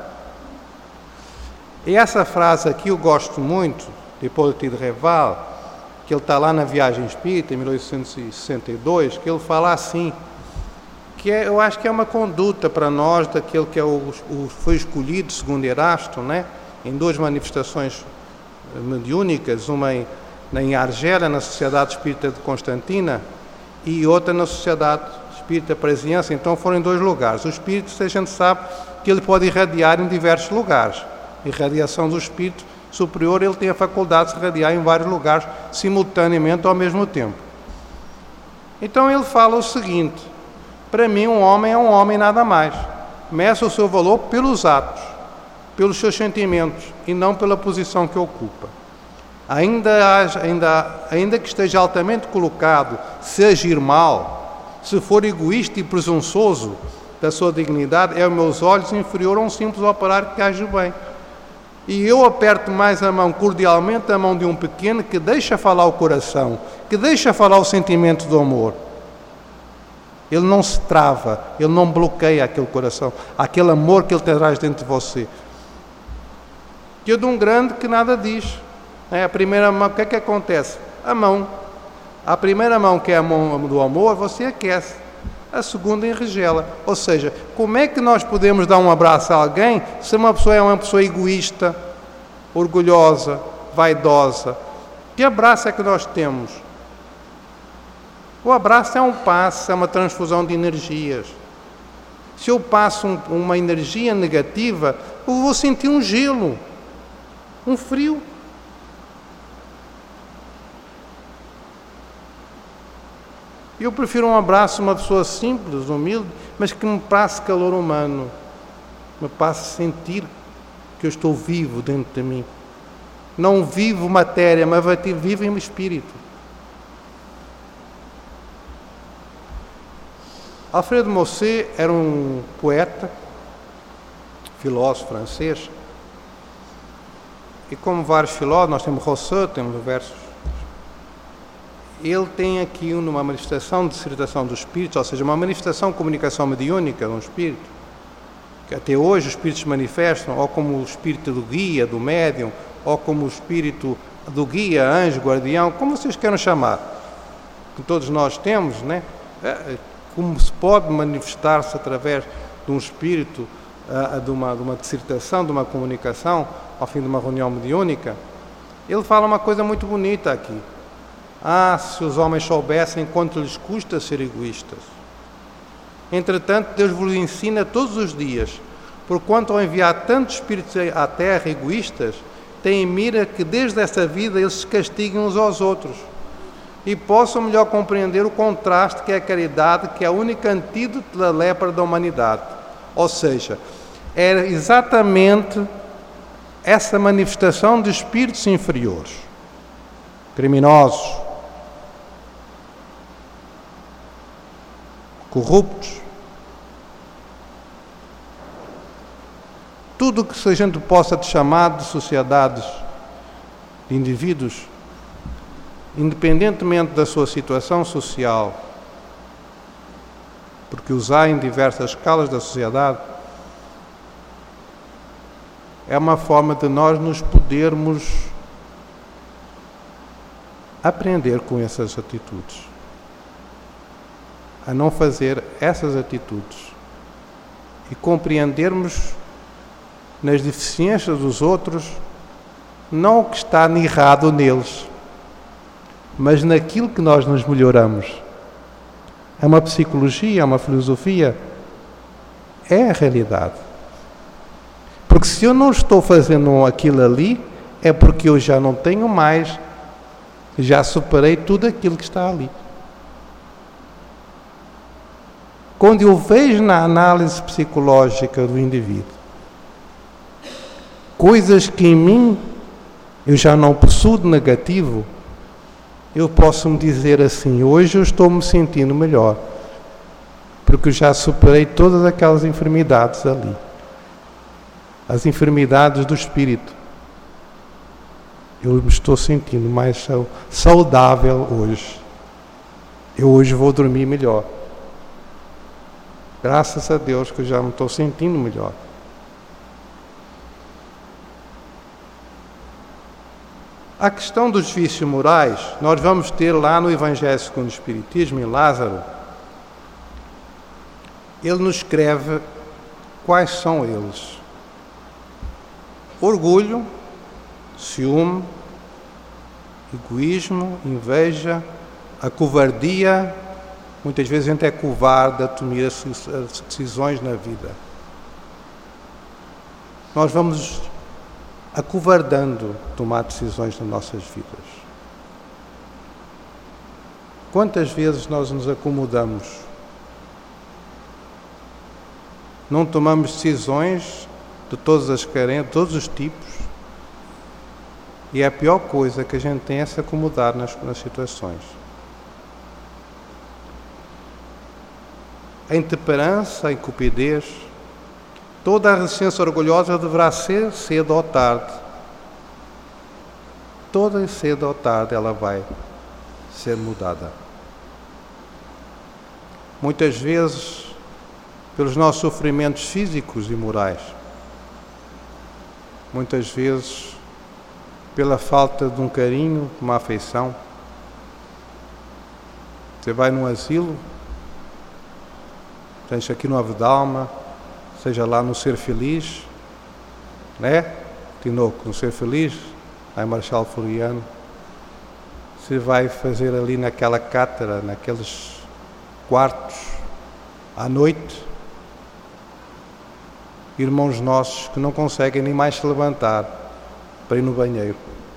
E essa frase aqui eu gosto muito, de Hipólito de Reval, que ele está lá na Viagem Espírita, em mil oitocentos e sessenta e dois, que ele fala assim, que é, eu acho que é uma conduta para nós, daquele que é o, o, foi escolhido, segundo Erasto, né? Em duas manifestações mediúnicas, uma em em Argélia, na Sociedade Espírita de Constantina, e outra na Sociedade Espírita Parisiense. Então foram em dois lugares. O espírito, a gente sabe que ele pode irradiar em diversos lugares. A irradiação do espírito superior, ele tem a faculdade de se irradiar em vários lugares, simultaneamente, ao mesmo tempo. Então ele fala o seguinte: para mim um homem é um homem nada mais. Meça o seu valor pelos atos, pelos seus sentimentos, e não pela posição que ocupa. Ainda, ainda, ainda que esteja altamente colocado, se agir mal, se for egoísta e presunçoso da sua dignidade, é aos meus olhos inferior a um simples operário que age bem. E eu aperto mais a mão, cordialmente, a mão de um pequeno que deixa falar o coração, que deixa falar o sentimento do amor. Ele não se trava, ele não bloqueia aquele coração, aquele amor que ele traz dentro de você. Que eu de um grande que nada diz. É, a primeira mão, o que é que acontece? A mão. A primeira mão, que é a mão do amor, você aquece. A segunda enregela. Ou seja, como é que nós podemos dar um abraço a alguém se uma pessoa é uma pessoa egoísta, orgulhosa, vaidosa? Que abraço é que nós temos? O abraço é um passe, é uma transfusão de energias. Se eu passo um, uma energia negativa, eu vou sentir um gelo, um frio. Eu prefiro um abraço, uma pessoa simples, humilde, mas que me passe calor humano, me passe sentir que eu estou vivo dentro de mim. Não vivo matéria, mas vivo em espírito. Alfredo Mosse era um poeta, filósofo francês. E como vários filósofos, nós temos Rousseau, temos diversos. Ele tem aqui uma manifestação de dissertação do espírito, ou seja, uma manifestação de comunicação mediúnica de um espírito, que até hoje os espíritos manifestam, ou como o espírito do guia, do médium, ou como o espírito do guia, anjo, guardião, como vocês queiram chamar, que todos nós temos, né? Como se pode manifestar-se através de um espírito, de uma, de uma dissertação, de uma comunicação, ao fim de uma reunião mediúnica. Ele fala uma coisa muito bonita aqui. Ah, se os homens soubessem quanto lhes custa ser egoístas. Entretanto, Deus vos ensina todos os dias, porquanto ao enviar tantos espíritos à terra egoístas, tem em mira que desde esta vida eles se castiguem uns aos outros e possam melhor compreender o contraste que é a caridade, que é a única antídoto da lepra da humanidade. Ou seja, é exatamente essa manifestação de espíritos inferiores, criminosos, corruptos, tudo o que a gente possa te chamar de sociedades, de indivíduos, independentemente da sua situação social, porque os há em diversas escalas da sociedade, é uma forma de nós nos podermos aprender com essas atitudes, a não fazer essas atitudes e compreendermos nas deficiências dos outros não o que está errado neles, mas naquilo que nós nos melhoramos. É uma psicologia, é uma filosofia, é a realidade. Porque se eu não estou fazendo aquilo ali, é porque eu já não tenho mais, já superei tudo aquilo que está ali. Quando eu vejo na análise psicológica do indivíduo coisas que em mim eu já não possuo de negativo, eu posso me dizer assim, hoje eu estou me sentindo melhor, porque eu já superei todas aquelas enfermidades ali. As enfermidades do espírito. Eu me estou sentindo mais saudável hoje. Eu hoje vou dormir melhor. Graças a Deus que eu já me estou sentindo melhor. A questão dos vícios morais, nós vamos ter lá no Evangelho segundo o Espiritismo, em Lázaro, ele nos escreve quais são eles. Orgulho, ciúme, egoísmo, inveja, a covardia. Muitas vezes a gente é covarde a tomar as decisões na vida. Nós vamos acovardando tomar decisões nas nossas vidas. Quantas vezes nós nos acomodamos? Não tomamos decisões de todas as carências, de todos os tipos, e a pior coisa que a gente tem é se acomodar nas, nas situações. A intemperança, a incupiidez, toda a resistência orgulhosa deverá ser cedo ou tarde. Toda cedo ou tarde ela vai ser mudada. Muitas vezes pelos nossos sofrimentos físicos e morais. Muitas vezes pela falta de um carinho, de uma afeição. Você vai num asilo, seja aqui no Avedalma, seja lá no Ser Feliz, né? Tinoco, no Ser Feliz, aí Marechal Floriano. Você vai fazer ali naquela cátedra, naqueles quartos, à noite, irmãos nossos que não conseguem nem mais se levantar para ir no banheiro.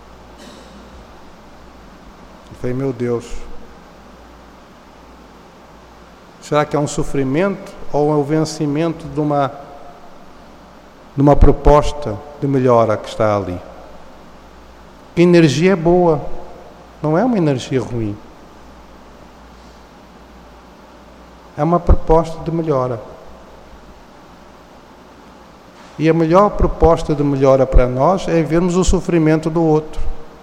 Eu falei, meu Deus, será que é um sofrimento ou é o vencimento de uma, de uma proposta de melhora que está ali? A energia é boa, não é uma energia ruim. É uma proposta de melhora. E a melhor proposta de melhora para nós é vermos o sofrimento do outro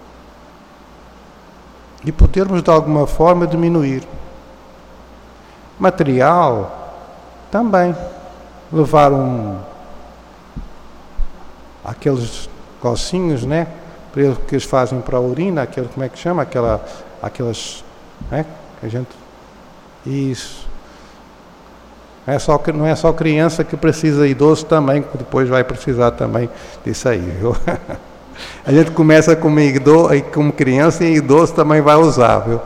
e podermos de alguma forma diminuir. Material também. Levar um aqueles cocinhos, né, que eles fazem para a urina, aquele, como é que chama? Aquela, aquelas, né, que a gente, isso. É só, não é só criança que precisa, idoso também, que depois vai precisar também disso aí, viu? A gente começa como, idoso, como criança e idoso também vai usar, viu?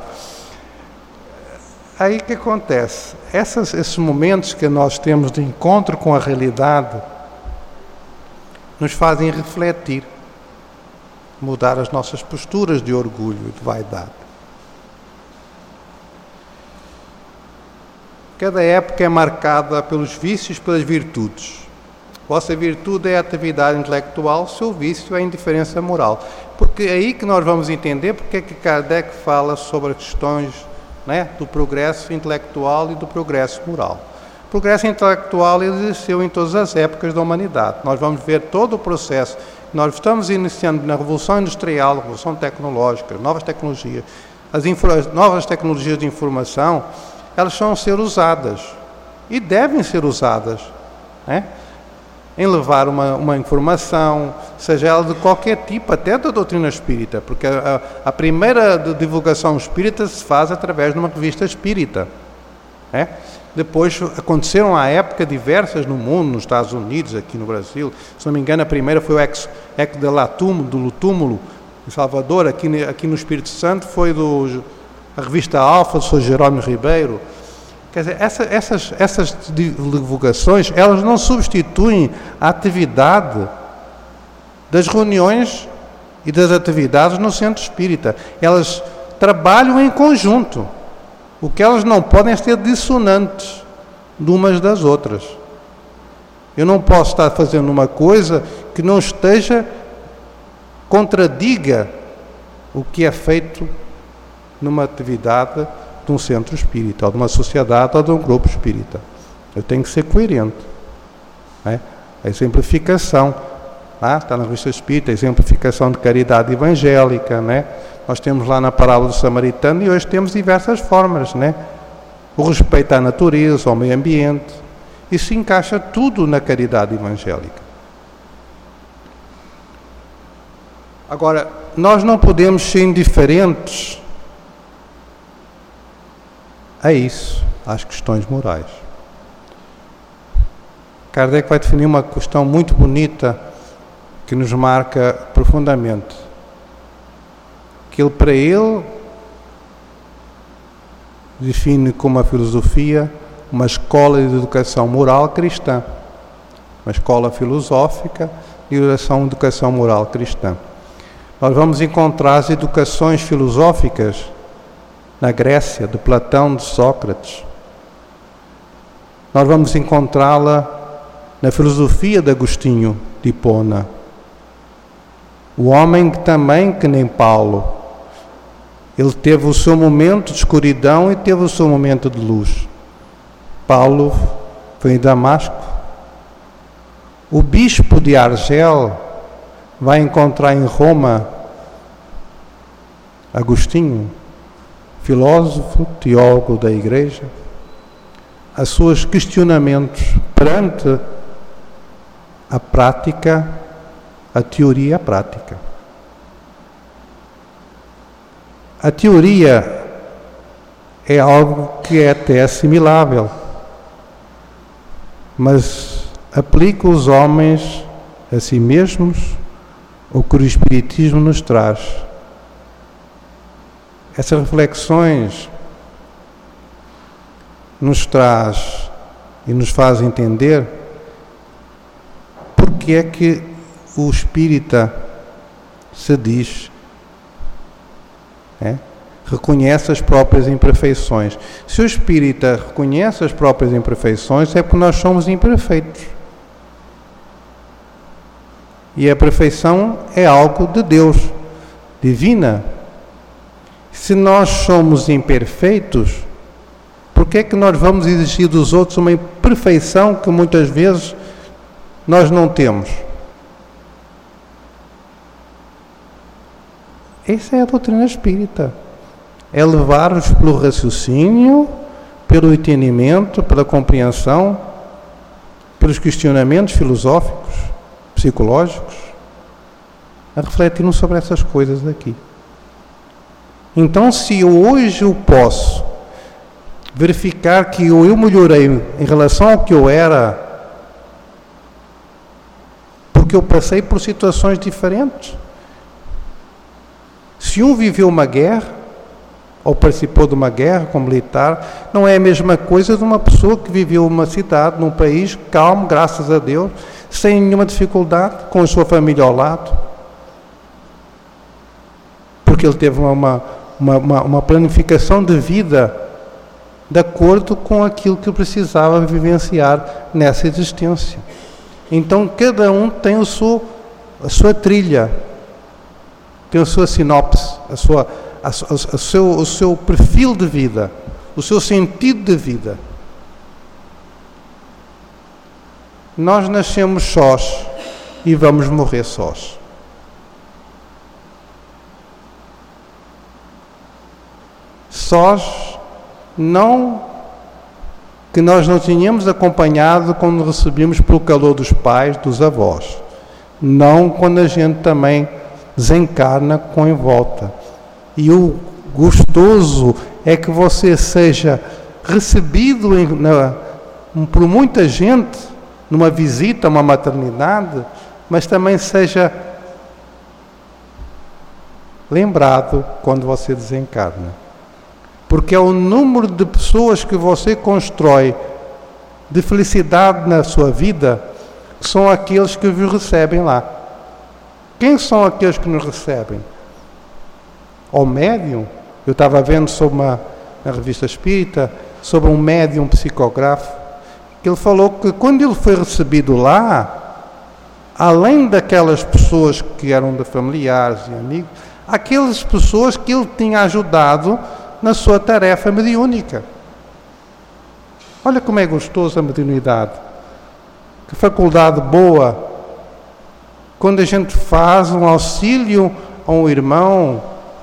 Aí o que acontece? Essas, esses momentos que nós temos de encontro com a realidade nos fazem refletir, mudar as nossas posturas de orgulho e de vaidade. Cada época é marcada pelos vícios e pelas virtudes. Vossa virtude é a atividade intelectual, seu vício é a indiferença moral. Porque é aí que nós vamos entender porque é que Kardec fala sobre as questões, né, do progresso intelectual e do progresso moral. O progresso intelectual existiu em todas as épocas da humanidade. Nós vamos ver todo o processo. Nós estamos iniciando na Revolução Industrial, Revolução Tecnológica, novas tecnologias. As, as novas tecnologias de informação, elas vão ser usadas e devem ser usadas, né, em levar uma, uma informação, seja ela de qualquer tipo, até da doutrina espírita, porque a, a primeira divulgação espírita se faz através de uma revista espírita, né? Depois aconteceram à época diversas no mundo, nos Estados Unidos, aqui no Brasil. Se não me engano, a primeira foi o Ex, Ex de la Túmulo, do Túmulo, em Salvador. Aqui, aqui no Espírito Santo foi do, a revista Alfa, do Sr. Jerônimo Ribeiro. Quer dizer, essa, essas, essas divulgações, elas não substituem a atividade das reuniões e das atividades no centro espírita. Elas trabalham em conjunto. O que elas não podem é ser dissonantes de umas das outras. Eu não posso estar fazendo uma coisa que não esteja, contradiga o que é feito numa atividade de um centro espírita, ou de uma sociedade, ou de um grupo espírita. Eu tenho que ser coerente. Né? A exemplificação, ah, está na revista espírita, a exemplificação de caridade evangélica, né? Nós temos lá na parábola do samaritano e hoje temos diversas formas, né? O respeito à natureza, ao meio ambiente. Isso encaixa tudo na caridade evangélica. Agora, nós não podemos ser indiferentes a isso, às questões morais. Kardec vai definir uma questão muito bonita que nos marca profundamente. Que ele, para ele, define como a filosofia uma escola de educação moral cristã, uma escola filosófica de educação, educação moral cristã. Nós vamos encontrar as educações filosóficas na Grécia, de Platão, de Sócrates. Nós vamos encontrá-la na filosofia de Agostinho de Hipona. O homem que também, que nem Paulo, ele teve o seu momento de escuridão e teve o seu momento de luz. Paulo foi em Damasco. O bispo de Argel vai encontrar em Roma Agostinho, filósofo, teólogo da Igreja, a seus questionamentos perante a prática, a teoria e a prática. A teoria é algo que é até assimilável, mas aplica os homens a si mesmos o que o Espiritismo nos traz. Essas reflexões nos traz e nos faz entender porque é que o espírita se diz, é, reconhece as próprias imperfeições. Se o espírita reconhece as próprias imperfeições, é porque nós somos imperfeitos. E a perfeição é algo de Deus, divina. Se nós somos imperfeitos, por que é que nós vamos exigir dos outros uma imperfeição que muitas vezes nós não temos? Essa é a doutrina espírita. É levar-nos pelo raciocínio, pelo entendimento, pela compreensão, pelos questionamentos filosóficos, psicológicos, a refletirem sobre essas coisas aqui. Então, se eu hoje eu posso verificar que eu, eu melhorei em relação ao que eu era, porque eu passei por situações diferentes. Se um viveu uma guerra, ou participou de uma guerra como militar, não é a mesma coisa de uma pessoa que viveu uma cidade, num país calmo, graças a Deus, sem nenhuma dificuldade, com a sua família ao lado. Porque ele teve uma, uma, uma, uma planificação de vida de acordo com aquilo que precisava vivenciar nessa existência. Então, cada um tem o seu, a sua trilha, tem a sua sinopse, a sua, a, a, a seu, o seu perfil de vida, o seu sentido de vida. Nós nascemos sós e vamos morrer sós. Sós, não que nós não tínhamos acompanhado quando recebíamos pelo calor dos pais, dos avós. Não quando a gente também desencarna com em volta. E o gostoso é que você seja recebido em, na, por muita gente numa visita a uma maternidade, mas também seja lembrado quando você desencarna. Porque é o número de pessoas que você constrói de felicidade na sua vida que são aqueles que vos recebem lá. Quem são aqueles que nos recebem? O médium? Eu estava vendo sobre uma, na revista Espírita, sobre um médium psicógrafo, que ele falou que quando ele foi recebido lá, além daquelas pessoas que eram de familiares e amigos, aquelas pessoas que ele tinha ajudado na sua tarefa mediúnica. Olha como é gostoso a mediunidade. Que faculdade boa. Quando a gente faz um auxílio a um irmão,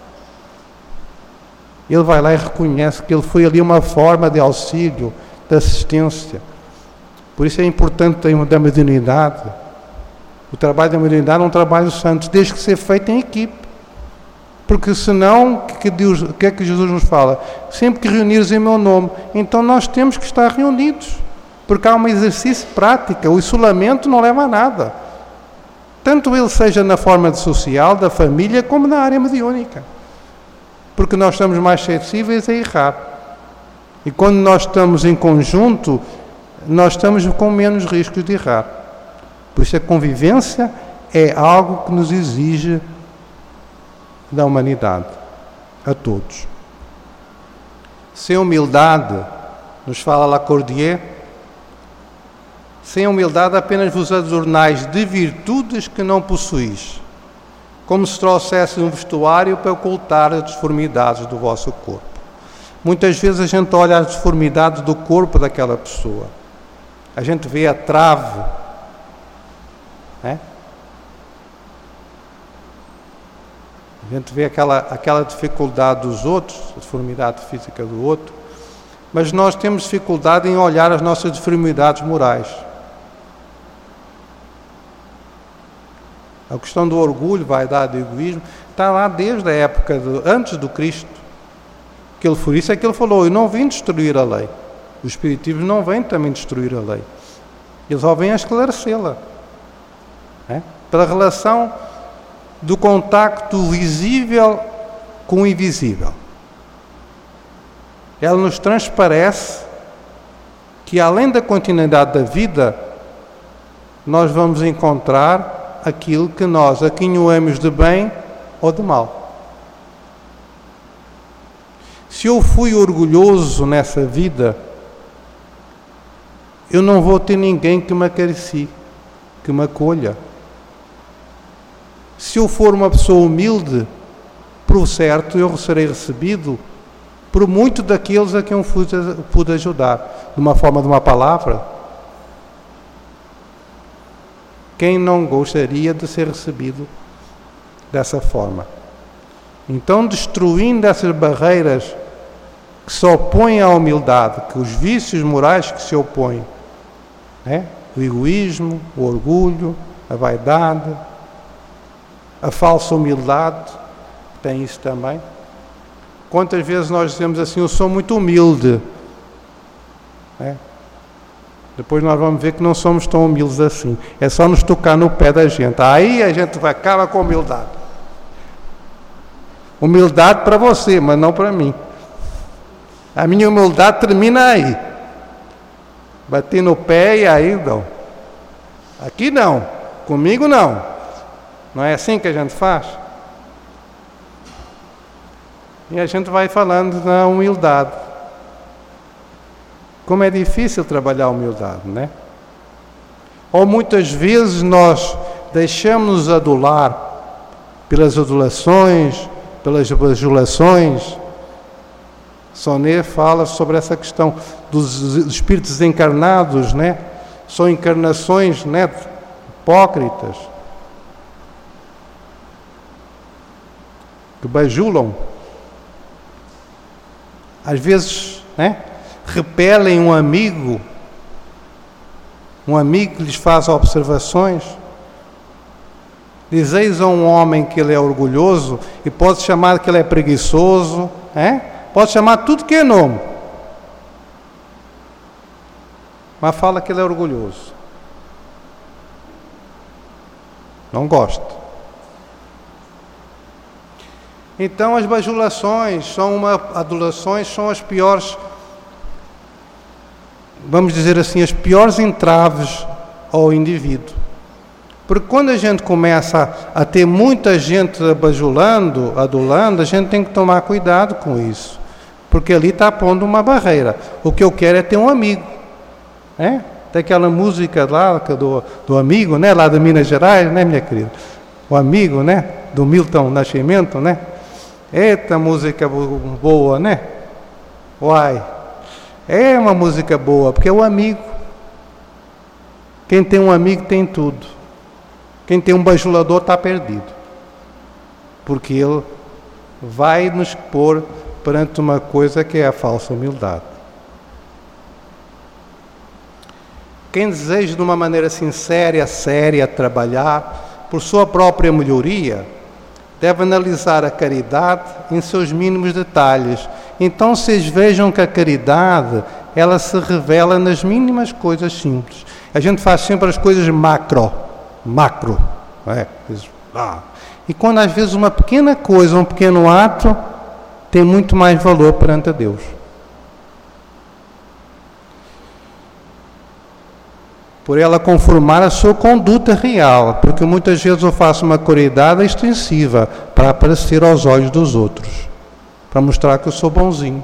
ele vai lá e reconhece que ele foi ali uma forma de auxílio, de assistência. Por isso é importante a mediunidade. O trabalho da mediunidade é um trabalho santo, desde que seja feito em equipe. Porque senão, o que, Deus, o que é que Jesus nos fala? Sempre que reunires em meu nome, então nós temos que estar reunidos. Porque há um exercício prático, o isolamento não leva a nada. Tanto ele seja na forma de social, da família, como na área mediúnica. Porque nós estamos mais sensíveis a errar. E quando nós estamos em conjunto, nós estamos com menos riscos de errar. Por isso a convivência é algo que nos exige da humanidade, a todos. Sem humildade, nos fala Lacordaire, sem humildade apenas vos adornais de virtudes que não possuís, como se trouxesse um vestuário para ocultar as deformidades do vosso corpo. Muitas vezes a gente olha as deformidades do corpo daquela pessoa. A gente vê a trave, né? A gente vê aquela, aquela dificuldade dos outros, a deformidade física do outro, mas nós temos dificuldade em olhar as nossas deformidades morais. A questão do orgulho, vaidade e egoísmo está lá desde a época, de, antes do Cristo. Que ele, por isso é que ele falou, eu não vim destruir a lei. Os espiritismos não vêm também destruir a lei. Eles só vêm a esclarecê-la. É? Pela relação do contacto visível com o invisível. Ela nos transparece que, além da continuidade da vida, nós vamos encontrar aquilo que nós aquinhoemos de bem ou de mal. Se eu fui orgulhoso nessa vida, eu não vou ter ninguém que me acaricie, que me acolha. Se eu for uma pessoa humilde, por certo, eu serei recebido por muito daqueles a quem eu pude ajudar, de uma forma de uma palavra, Quem não gostaria de ser recebido dessa forma? Então, destruindo essas barreiras que se opõem à humildade, que os vícios morais que se opõem, né? O egoísmo, o orgulho, a vaidade, a falsa humildade, tem isso também. Quantas vezes nós dizemos assim, eu sou muito humilde, né? Depois nós vamos ver que não somos tão humildes assim. É só nos tocar no pé da gente. Aí a gente vai, acaba com a humildade. Humildade para você, mas não para mim. A minha humildade termina aí. Bati no pé e aí não. Aqui não. Comigo não. Não é assim que a gente faz? E a gente vai falando na humildade. Como é difícil trabalhar a humildade, né? Ou muitas vezes nós deixamos-nos adular pelas adulações, pelas bajulações. Sonet fala sobre essa questão dos espíritos encarnados, né? São encarnações, né, hipócritas, que bajulam. Às vezes, né, repelem um amigo, um amigo que lhes faz observações. Dizeis a um homem que ele é orgulhoso e pode chamar que ele é preguiçoso, é? Pode chamar tudo que é nome, mas fala que ele é orgulhoso. Não gosta. Então as bajulações são uma, adulações são as piores, vamos dizer assim, as piores entraves ao indivíduo. Porque quando a gente começa a, a ter muita gente bajulando, adulando, a gente tem que tomar cuidado com isso. Porque ali está pondo uma barreira. O que eu quero é ter um amigo. Né? Tem aquela música lá do, do amigo, né? Lá de Minas Gerais, né, minha querida? O amigo, né? Do Milton Nascimento, né? Eita, música boa, né? Uai! É uma música boa, porque é o amigo. Quem tem um amigo tem tudo. Quem tem um bajulador está perdido. Porque ele vai nos pôr perante uma coisa que é a falsa humildade. Quem deseja de uma maneira sincera, séria, trabalhar por sua própria melhoria, deve analisar a caridade em seus mínimos detalhes. Então vocês vejam que a caridade, ela se revela nas mínimas coisas simples. A gente faz sempre as coisas macro, macro, é? E quando às vezes uma pequena coisa, um pequeno ato, tem muito mais valor perante a Deus. Por ela conformar a sua conduta real, porque muitas vezes eu faço uma caridade extensiva para aparecer aos olhos dos outros, para mostrar que eu sou bonzinho.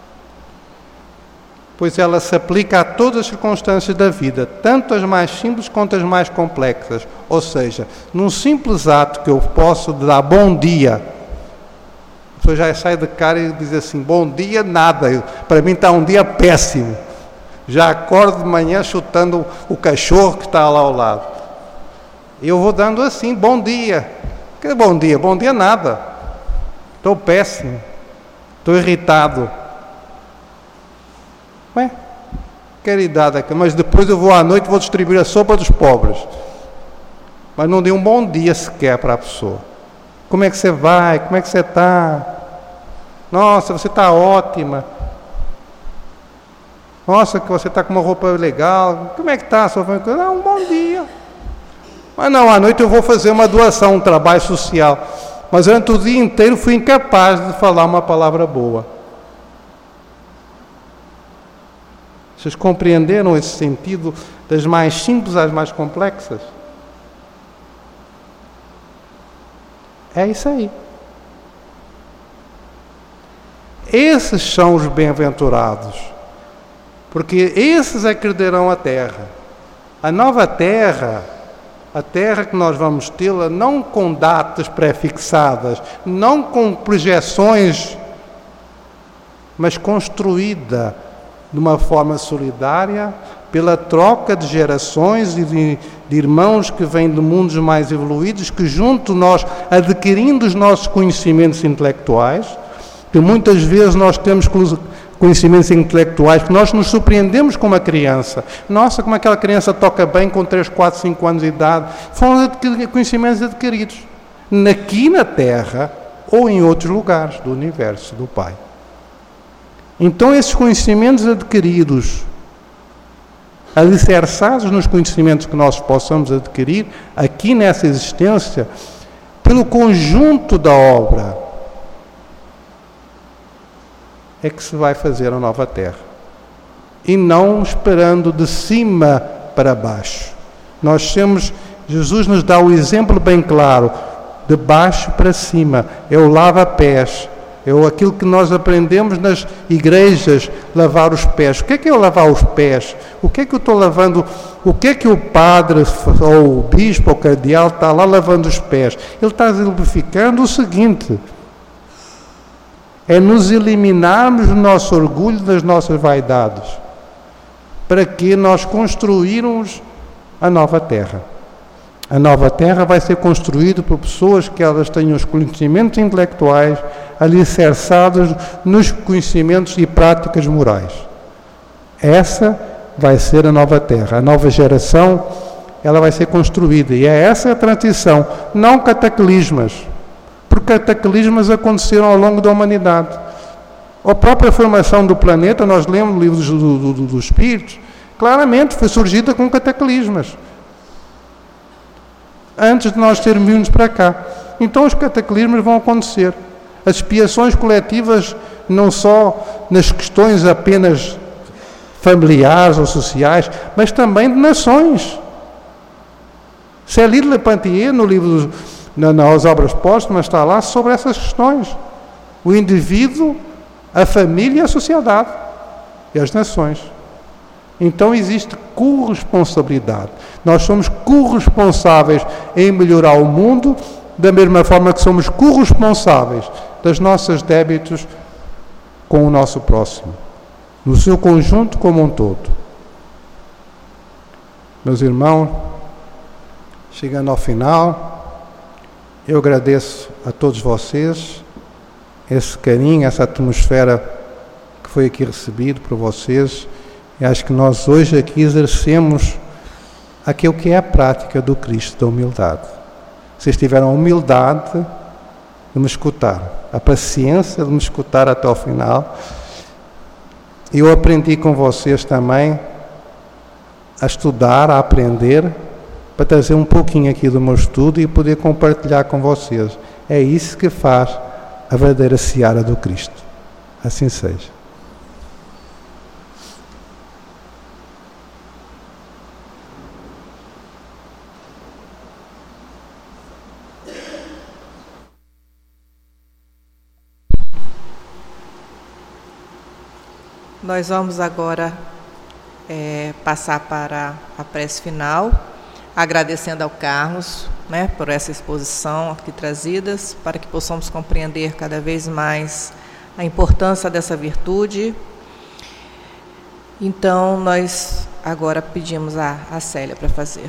Pois ela se aplica a todas as circunstâncias da vida, tanto as mais simples quanto as mais complexas. Ou seja, num simples ato que eu posso dar bom dia, a pessoa já sai de cara e diz assim, bom dia, nada, para mim está um dia péssimo. Já acordo de manhã chutando o cachorro que está lá ao lado. E eu vou dando assim, bom dia. Que bom dia? Bom dia nada. Estou péssimo. Estou irritado. Ué, caridade aqui. Mas depois eu vou à noite e vou distribuir a sopa dos pobres. Mas não dei um bom dia sequer para a pessoa. Como é que você vai? Como é que você está? Nossa, você está ótima. Nossa, que você está com uma roupa legal. Como é que está? Ah, um bom dia. Mas não, à noite eu vou fazer uma doação, um trabalho social. Mas durante o dia inteiro fui incapaz de falar uma palavra boa. Vocês compreenderam esse sentido das mais simples às mais complexas? É isso aí. Esses são os bem-aventurados. Porque esses é que herdarão a terra. A nova terra, a terra que nós vamos tê-la, não com datas pré-fixadas, não com projeções, mas construída de uma forma solidária pela troca de gerações e de, de irmãos que vêm de mundos mais evoluídos, que junto nós, adquirindo os nossos conhecimentos intelectuais, que muitas vezes nós temos conhecimentos intelectuais que nós nos surpreendemos com uma criança. Nossa, como aquela criança toca bem com três, quatro, cinco anos de idade. Foram conhecimentos adquiridos aqui na Terra ou em outros lugares do universo, do Pai. Então esses conhecimentos adquiridos, alicerçados nos conhecimentos que nós possamos adquirir aqui nessa existência, pelo conjunto da obra, é que se vai fazer a nova Terra. E não esperando de cima para baixo. Nós temos, Jesus nos dá o exemplo bem claro, de baixo para cima, é o lava-pés, é aquilo que nós aprendemos nas igrejas, lavar os pés. O que é que é lavar os pés? O que é que eu estou lavando? O que é que o padre, ou o bispo, ou o cardeal está lá lavando os pés? Ele está exemplificando o seguinte: é nos eliminarmos do nosso orgulho, das nossas vaidades, para que nós construirmos a nova Terra. A nova Terra vai ser construída por pessoas que elas tenham os conhecimentos intelectuais alicerçados nos conhecimentos e práticas morais. Essa vai ser a nova Terra. A nova geração, ela vai ser construída. E é essa a transição, não cataclismas. Porque cataclismas aconteceram ao longo da humanidade. A própria formação do planeta, nós lemos no livro do, do, do, do Espírito, claramente foi surgida com cataclismas. Antes de nós termos vindo para cá. Então os cataclismos vão acontecer. As expiações coletivas, não só nas questões apenas familiares ou sociais, mas também de nações. Céline Lepanthier, no livro, na, nas obras póstumas, está lá sobre essas questões. O indivíduo, a família e a sociedade. E as nações. Então existe corresponsabilidade. Nós somos corresponsáveis em melhorar o mundo, da mesma forma que somos corresponsáveis das nossas débitos com o nosso próximo, no seu conjunto como um todo. Meus irmãos, chegando ao final, eu agradeço a todos vocês esse carinho, essa atmosfera que foi aqui recebido por vocês. E acho que nós hoje aqui exercemos aquilo que é a prática do Cristo da humildade. Vocês tiveram a humildade de me escutar, a paciência de me escutar até ao final. E eu aprendi com vocês também a estudar, a aprender, para trazer um pouquinho aqui do meu estudo e poder compartilhar com vocês. É isso que faz a verdadeira seara do Cristo. Assim seja. Nós vamos agora é, passar para a prece final, agradecendo ao Carlos, né, por essa exposição aqui trazidas, para que possamos compreender cada vez mais a importância dessa virtude. Então, nós agora pedimos a, a Célia para fazer.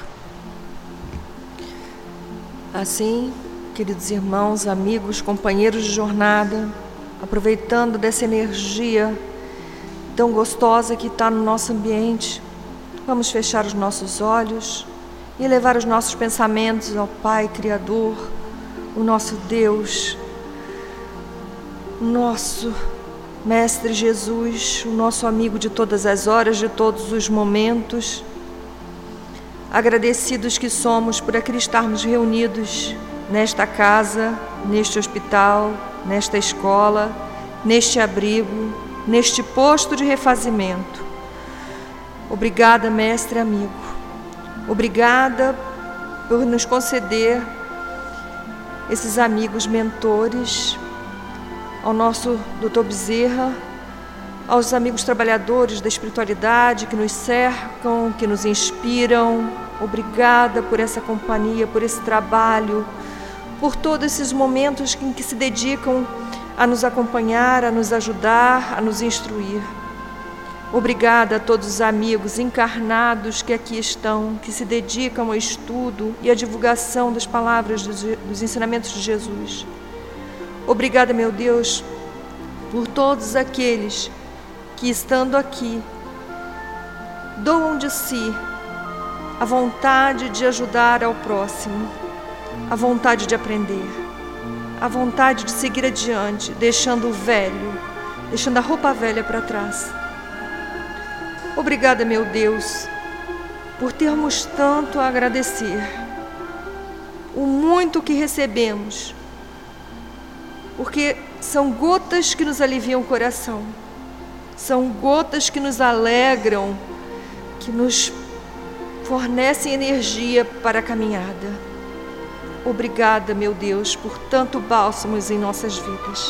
Assim, queridos irmãos, amigos, companheiros de jornada, aproveitando dessa energia tão gostosa que está no nosso ambiente, vamos fechar os nossos olhos e levar os nossos pensamentos ao Pai Criador, o nosso Deus, o nosso Mestre Jesus, o nosso amigo de todas as horas, de todos os momentos. Agradecidos que somos por aqui estarmos reunidos nesta casa, neste hospital, nesta escola, neste abrigo, neste posto de refazimento. Obrigada, mestre amigo. Obrigada por nos conceder esses amigos mentores, ao nosso doutor Bezerra, aos amigos trabalhadores da espiritualidade que nos cercam, que nos inspiram. Obrigada por essa companhia, por esse trabalho, por todos esses momentos em que se dedicam a nos acompanhar, a nos ajudar, a nos instruir. Obrigada a todos os amigos encarnados que aqui estão, que se dedicam ao estudo e à divulgação das palavras dos, dos ensinamentos de Jesus. Obrigada, meu Deus, por todos aqueles que, estando aqui, doam de si a vontade de ajudar ao próximo, a vontade de aprender, a vontade de seguir adiante, deixando o velho, deixando a roupa velha para trás. Obrigada, meu Deus, por termos tanto a agradecer, o muito que recebemos, porque são gotas que nos aliviam o coração, são gotas que nos alegram, que nos fornecem energia para a caminhada. Obrigada, meu Deus, por tanto bálsamos em nossas vidas.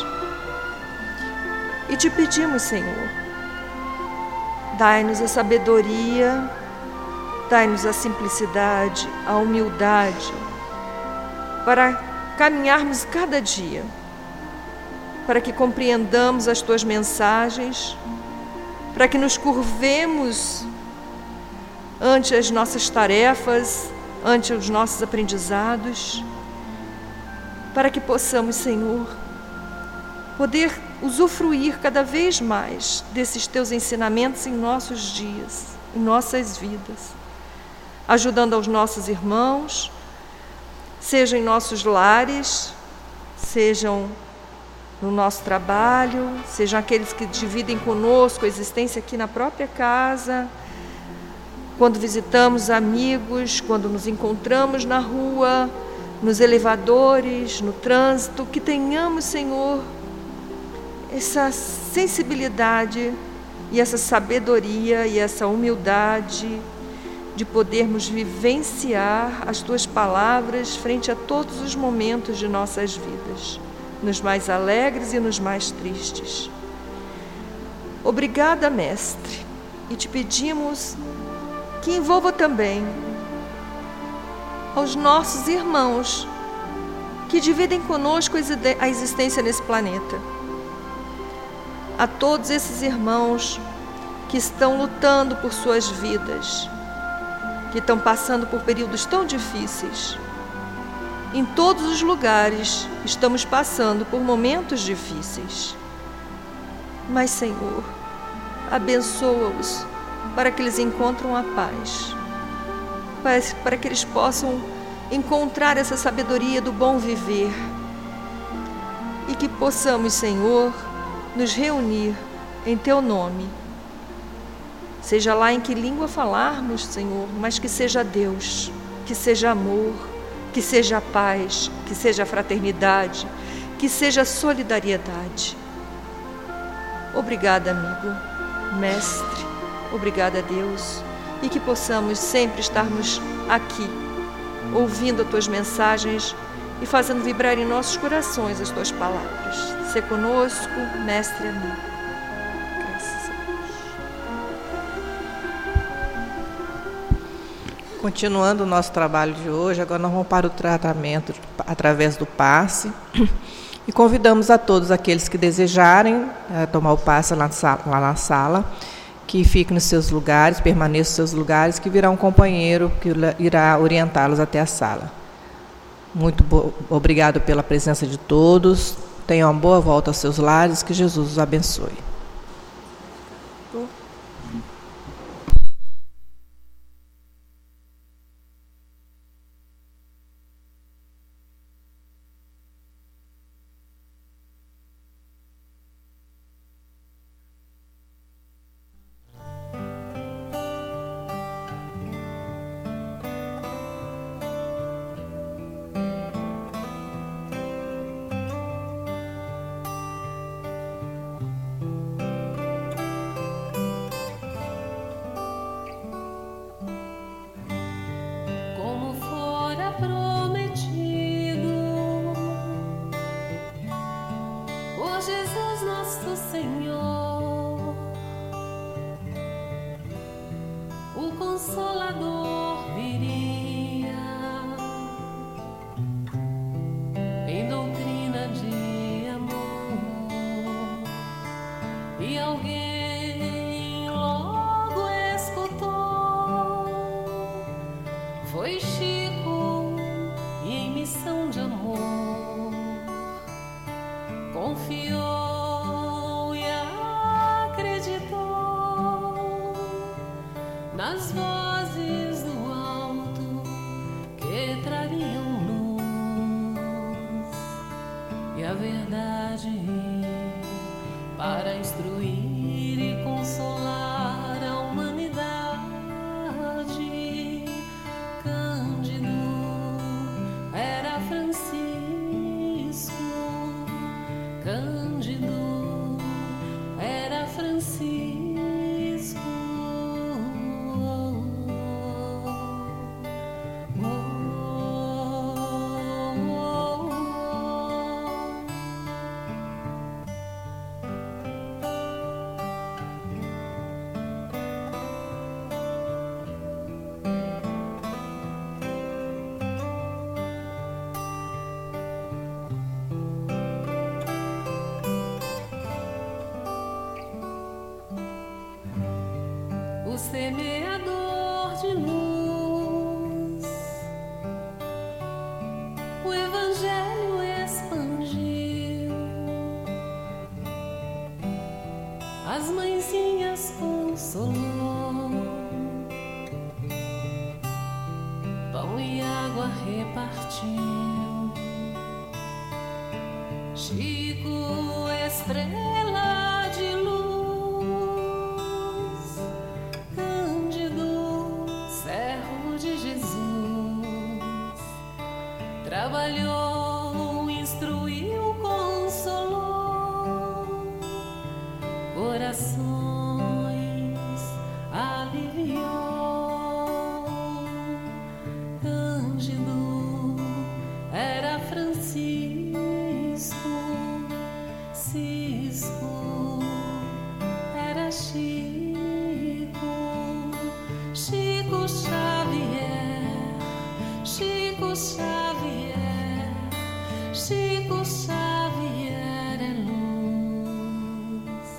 E te pedimos, Senhor, dai-nos a sabedoria, dai-nos a simplicidade, a humildade, para caminharmos cada dia, para que compreendamos as tuas mensagens, para que nos curvemos ante as nossas tarefas, ante os nossos aprendizados, para que possamos, Senhor, poder usufruir cada vez mais desses teus ensinamentos em nossos dias, em nossas vidas, ajudando aos nossos irmãos, seja em nossos lares, sejam no nosso trabalho, sejam aqueles que dividem conosco a existência aqui na própria casa, quando visitamos amigos, quando nos encontramos na rua, nos elevadores, no trânsito, que tenhamos, Senhor, essa sensibilidade e essa sabedoria e essa humildade de podermos vivenciar as tuas palavras frente a todos os momentos de nossas vidas, nos mais alegres e nos mais tristes. Obrigada, Mestre, e te pedimos que envolva também aos nossos irmãos que dividem conosco a existência nesse planeta. A todos esses irmãos que estão lutando por suas vidas, que estão passando por períodos tão difíceis. Em todos os lugares estamos passando por momentos difíceis. Mas, Senhor, abençoa-os para que eles encontrem a paz, para, para que eles possam encontrar essa sabedoria do bom viver e que possamos, Senhor, nos reunir em Teu nome, seja lá em que língua falarmos, Senhor, mas que seja Deus, que seja amor, que seja paz, que seja fraternidade, que seja solidariedade. Obrigada, amigo, mestre, obrigada, Deus, e que possamos sempre estarmos aqui, ouvindo as Tuas mensagens e fazendo vibrar em nossos corações as Tuas palavras. Sê conosco, mestre amigo. Graças a Deus. Continuando o nosso trabalho de hoje, agora nós vamos para o tratamento através do passe. E convidamos a todos aqueles que desejarem é, tomar o passe lá, lá na sala, que fiquem nos seus lugares, permaneçam nos seus lugares, que virá um companheiro que irá orientá-los até a sala. Muito obrigado pela presença de todos. Tenham uma boa volta aos seus lares, que Jesus os abençoe. E alguém nas vozes do alto que trariam luz e a verdade para instruir e consolar a humanidade. Cândido era Francisco, Cândido era Francisco. O semeador de luz, o Evangelho expandiu, as mãezinhas consolou, pão e água repartiu. Chico, estrela de luz, trabalhou, instruiu, consolou, corações aliviou. Cândido era Francisco, Cisco era Chico, Chico Xavier, Chico Xavier, Chico Xavier é luz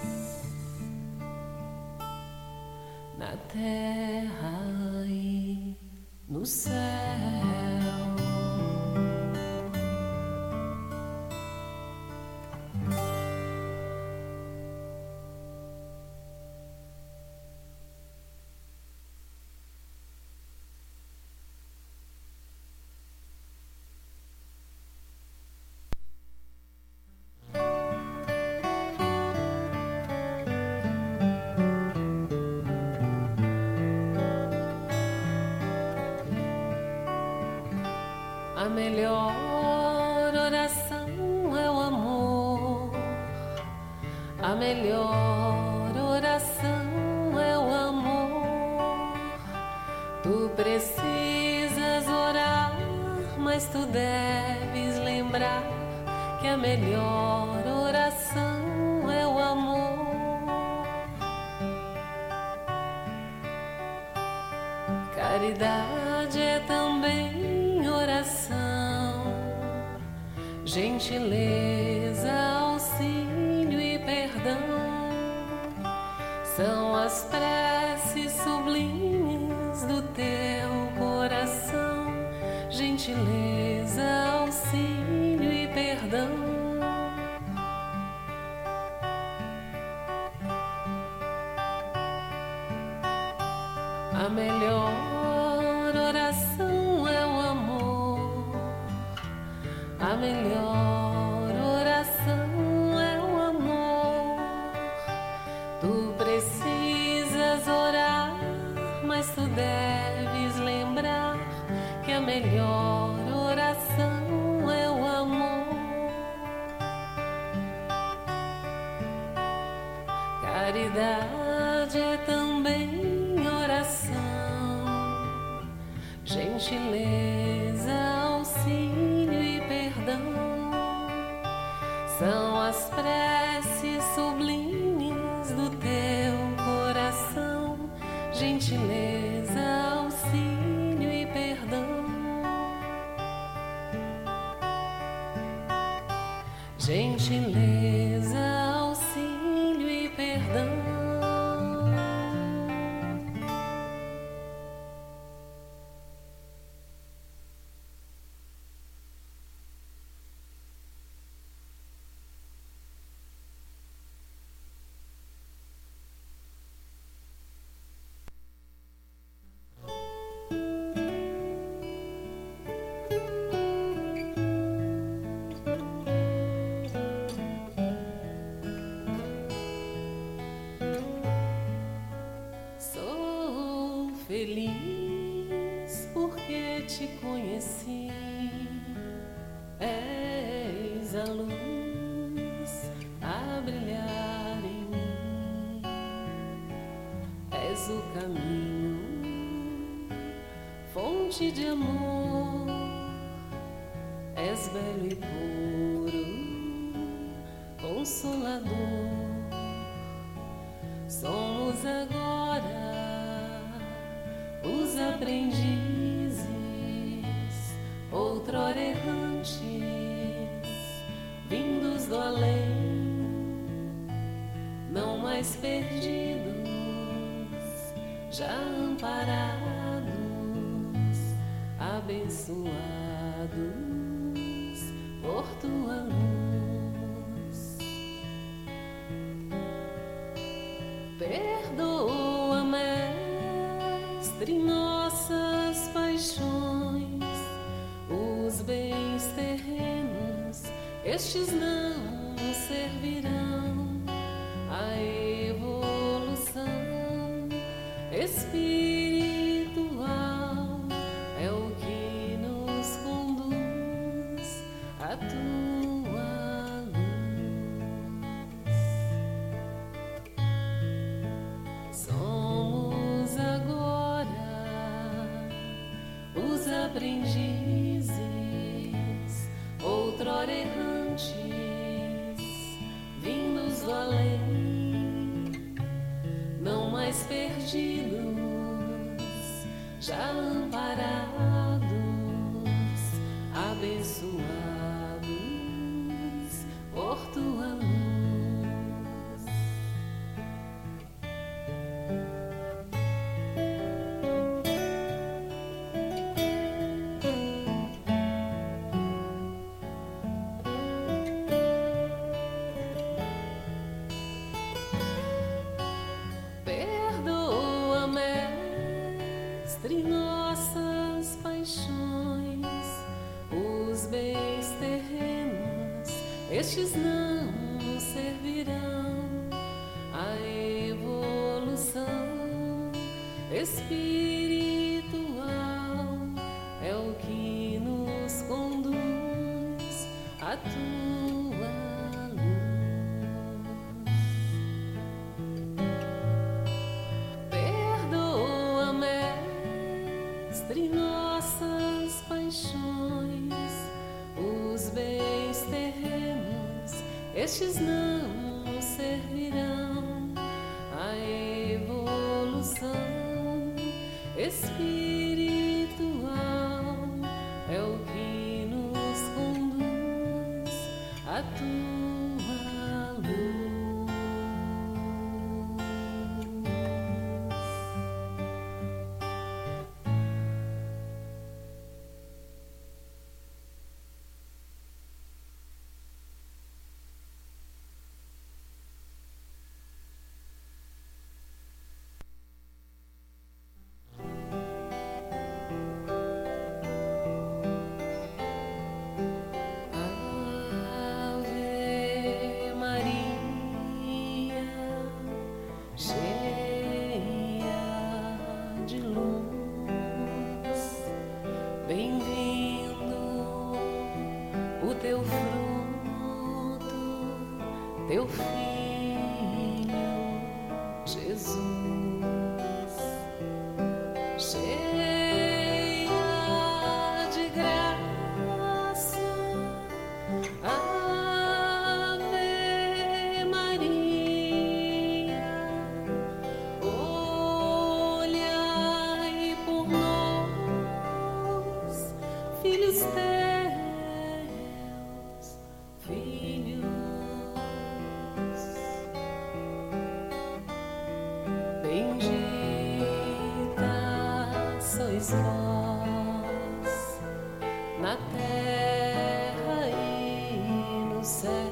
na terra e no céu. A melhor oração é o amor, a melhor oração é o amor. Tu precisas orar, mas tu deves lembrar que a melhor oração é o amor. Caridade é também oração, gentileza, auxílio e perdão são as preces sublimes do teu coração. Gentileza, auxílio e perdão. A melhor oração é o amor, a melhor oração é o amor. Tu precisas orar, mas tu deves lembrar que a melhor oração é o amor. Caridade é também oração, gentileza, auxílio e perdão são as preces sublimes do teu coração. Gentileza, auxílio e perdão. Gentileza, auxílio e perdão. Feliz porque te conheci, és a luz a brilhar em mim, és o caminho, fonte de amor, és belo e puro, consolador. Somos agora os aprendizes, outrora errantes, vindos do além, não mais perdidos, já amparados, abençoados por tua luz. Perdoa, Mestre, nossas paixões, os bens terrenos, estes não nos servirão. A evolução espiritual é o que nos conduz a tua luz. Somos agora os aprendizes, outrora errantes, vindos do além, não mais perdidos, já amparados, abençoados por tua luz. Perdoa, Mestre, nossas paixões, os bens terrenos, estes não nos servirão. A evolução espiritual é o que nos conduz a tua luz. Perdoa, Mestre, nossas paixões, os bens terrenos, estes não nos servirão. A evolução espiritual é o que nos conduz a tua luz. Ave Maria, cheia de luz, bem-vindo o teu fruto, teu filho Jesus. Cheia de graça, Ave Maria, olhai por nós, filhos teus, filhos. Bendita sois vós na terra e no céu.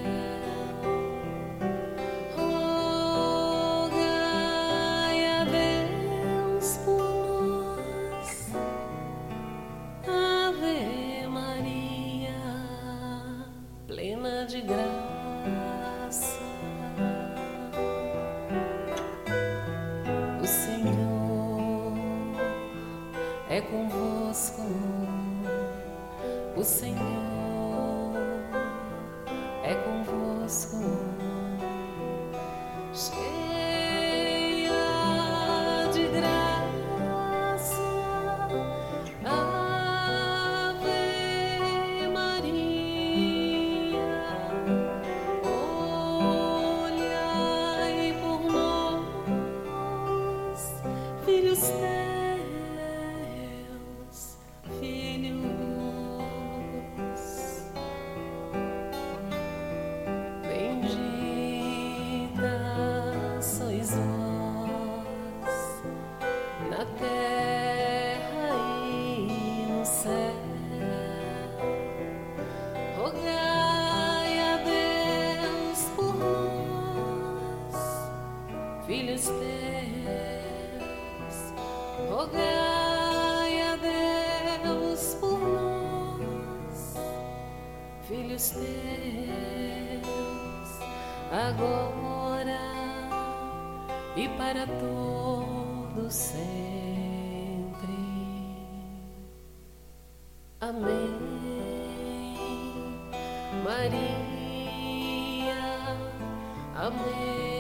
Rogai a Deus por nós, Ave Maria, plena de graça. O Senhor convosco, o Senhor é convosco, cheia de graça, Ave Maria, olhai por nós, filhos teus, filhos. Bendita sois vós na terra e no céu. Rogai a Deus por nós, filhos teus. Rogai a Deus por nós, filhos teus, agora e para todos sempre. Amém. Maria, amém.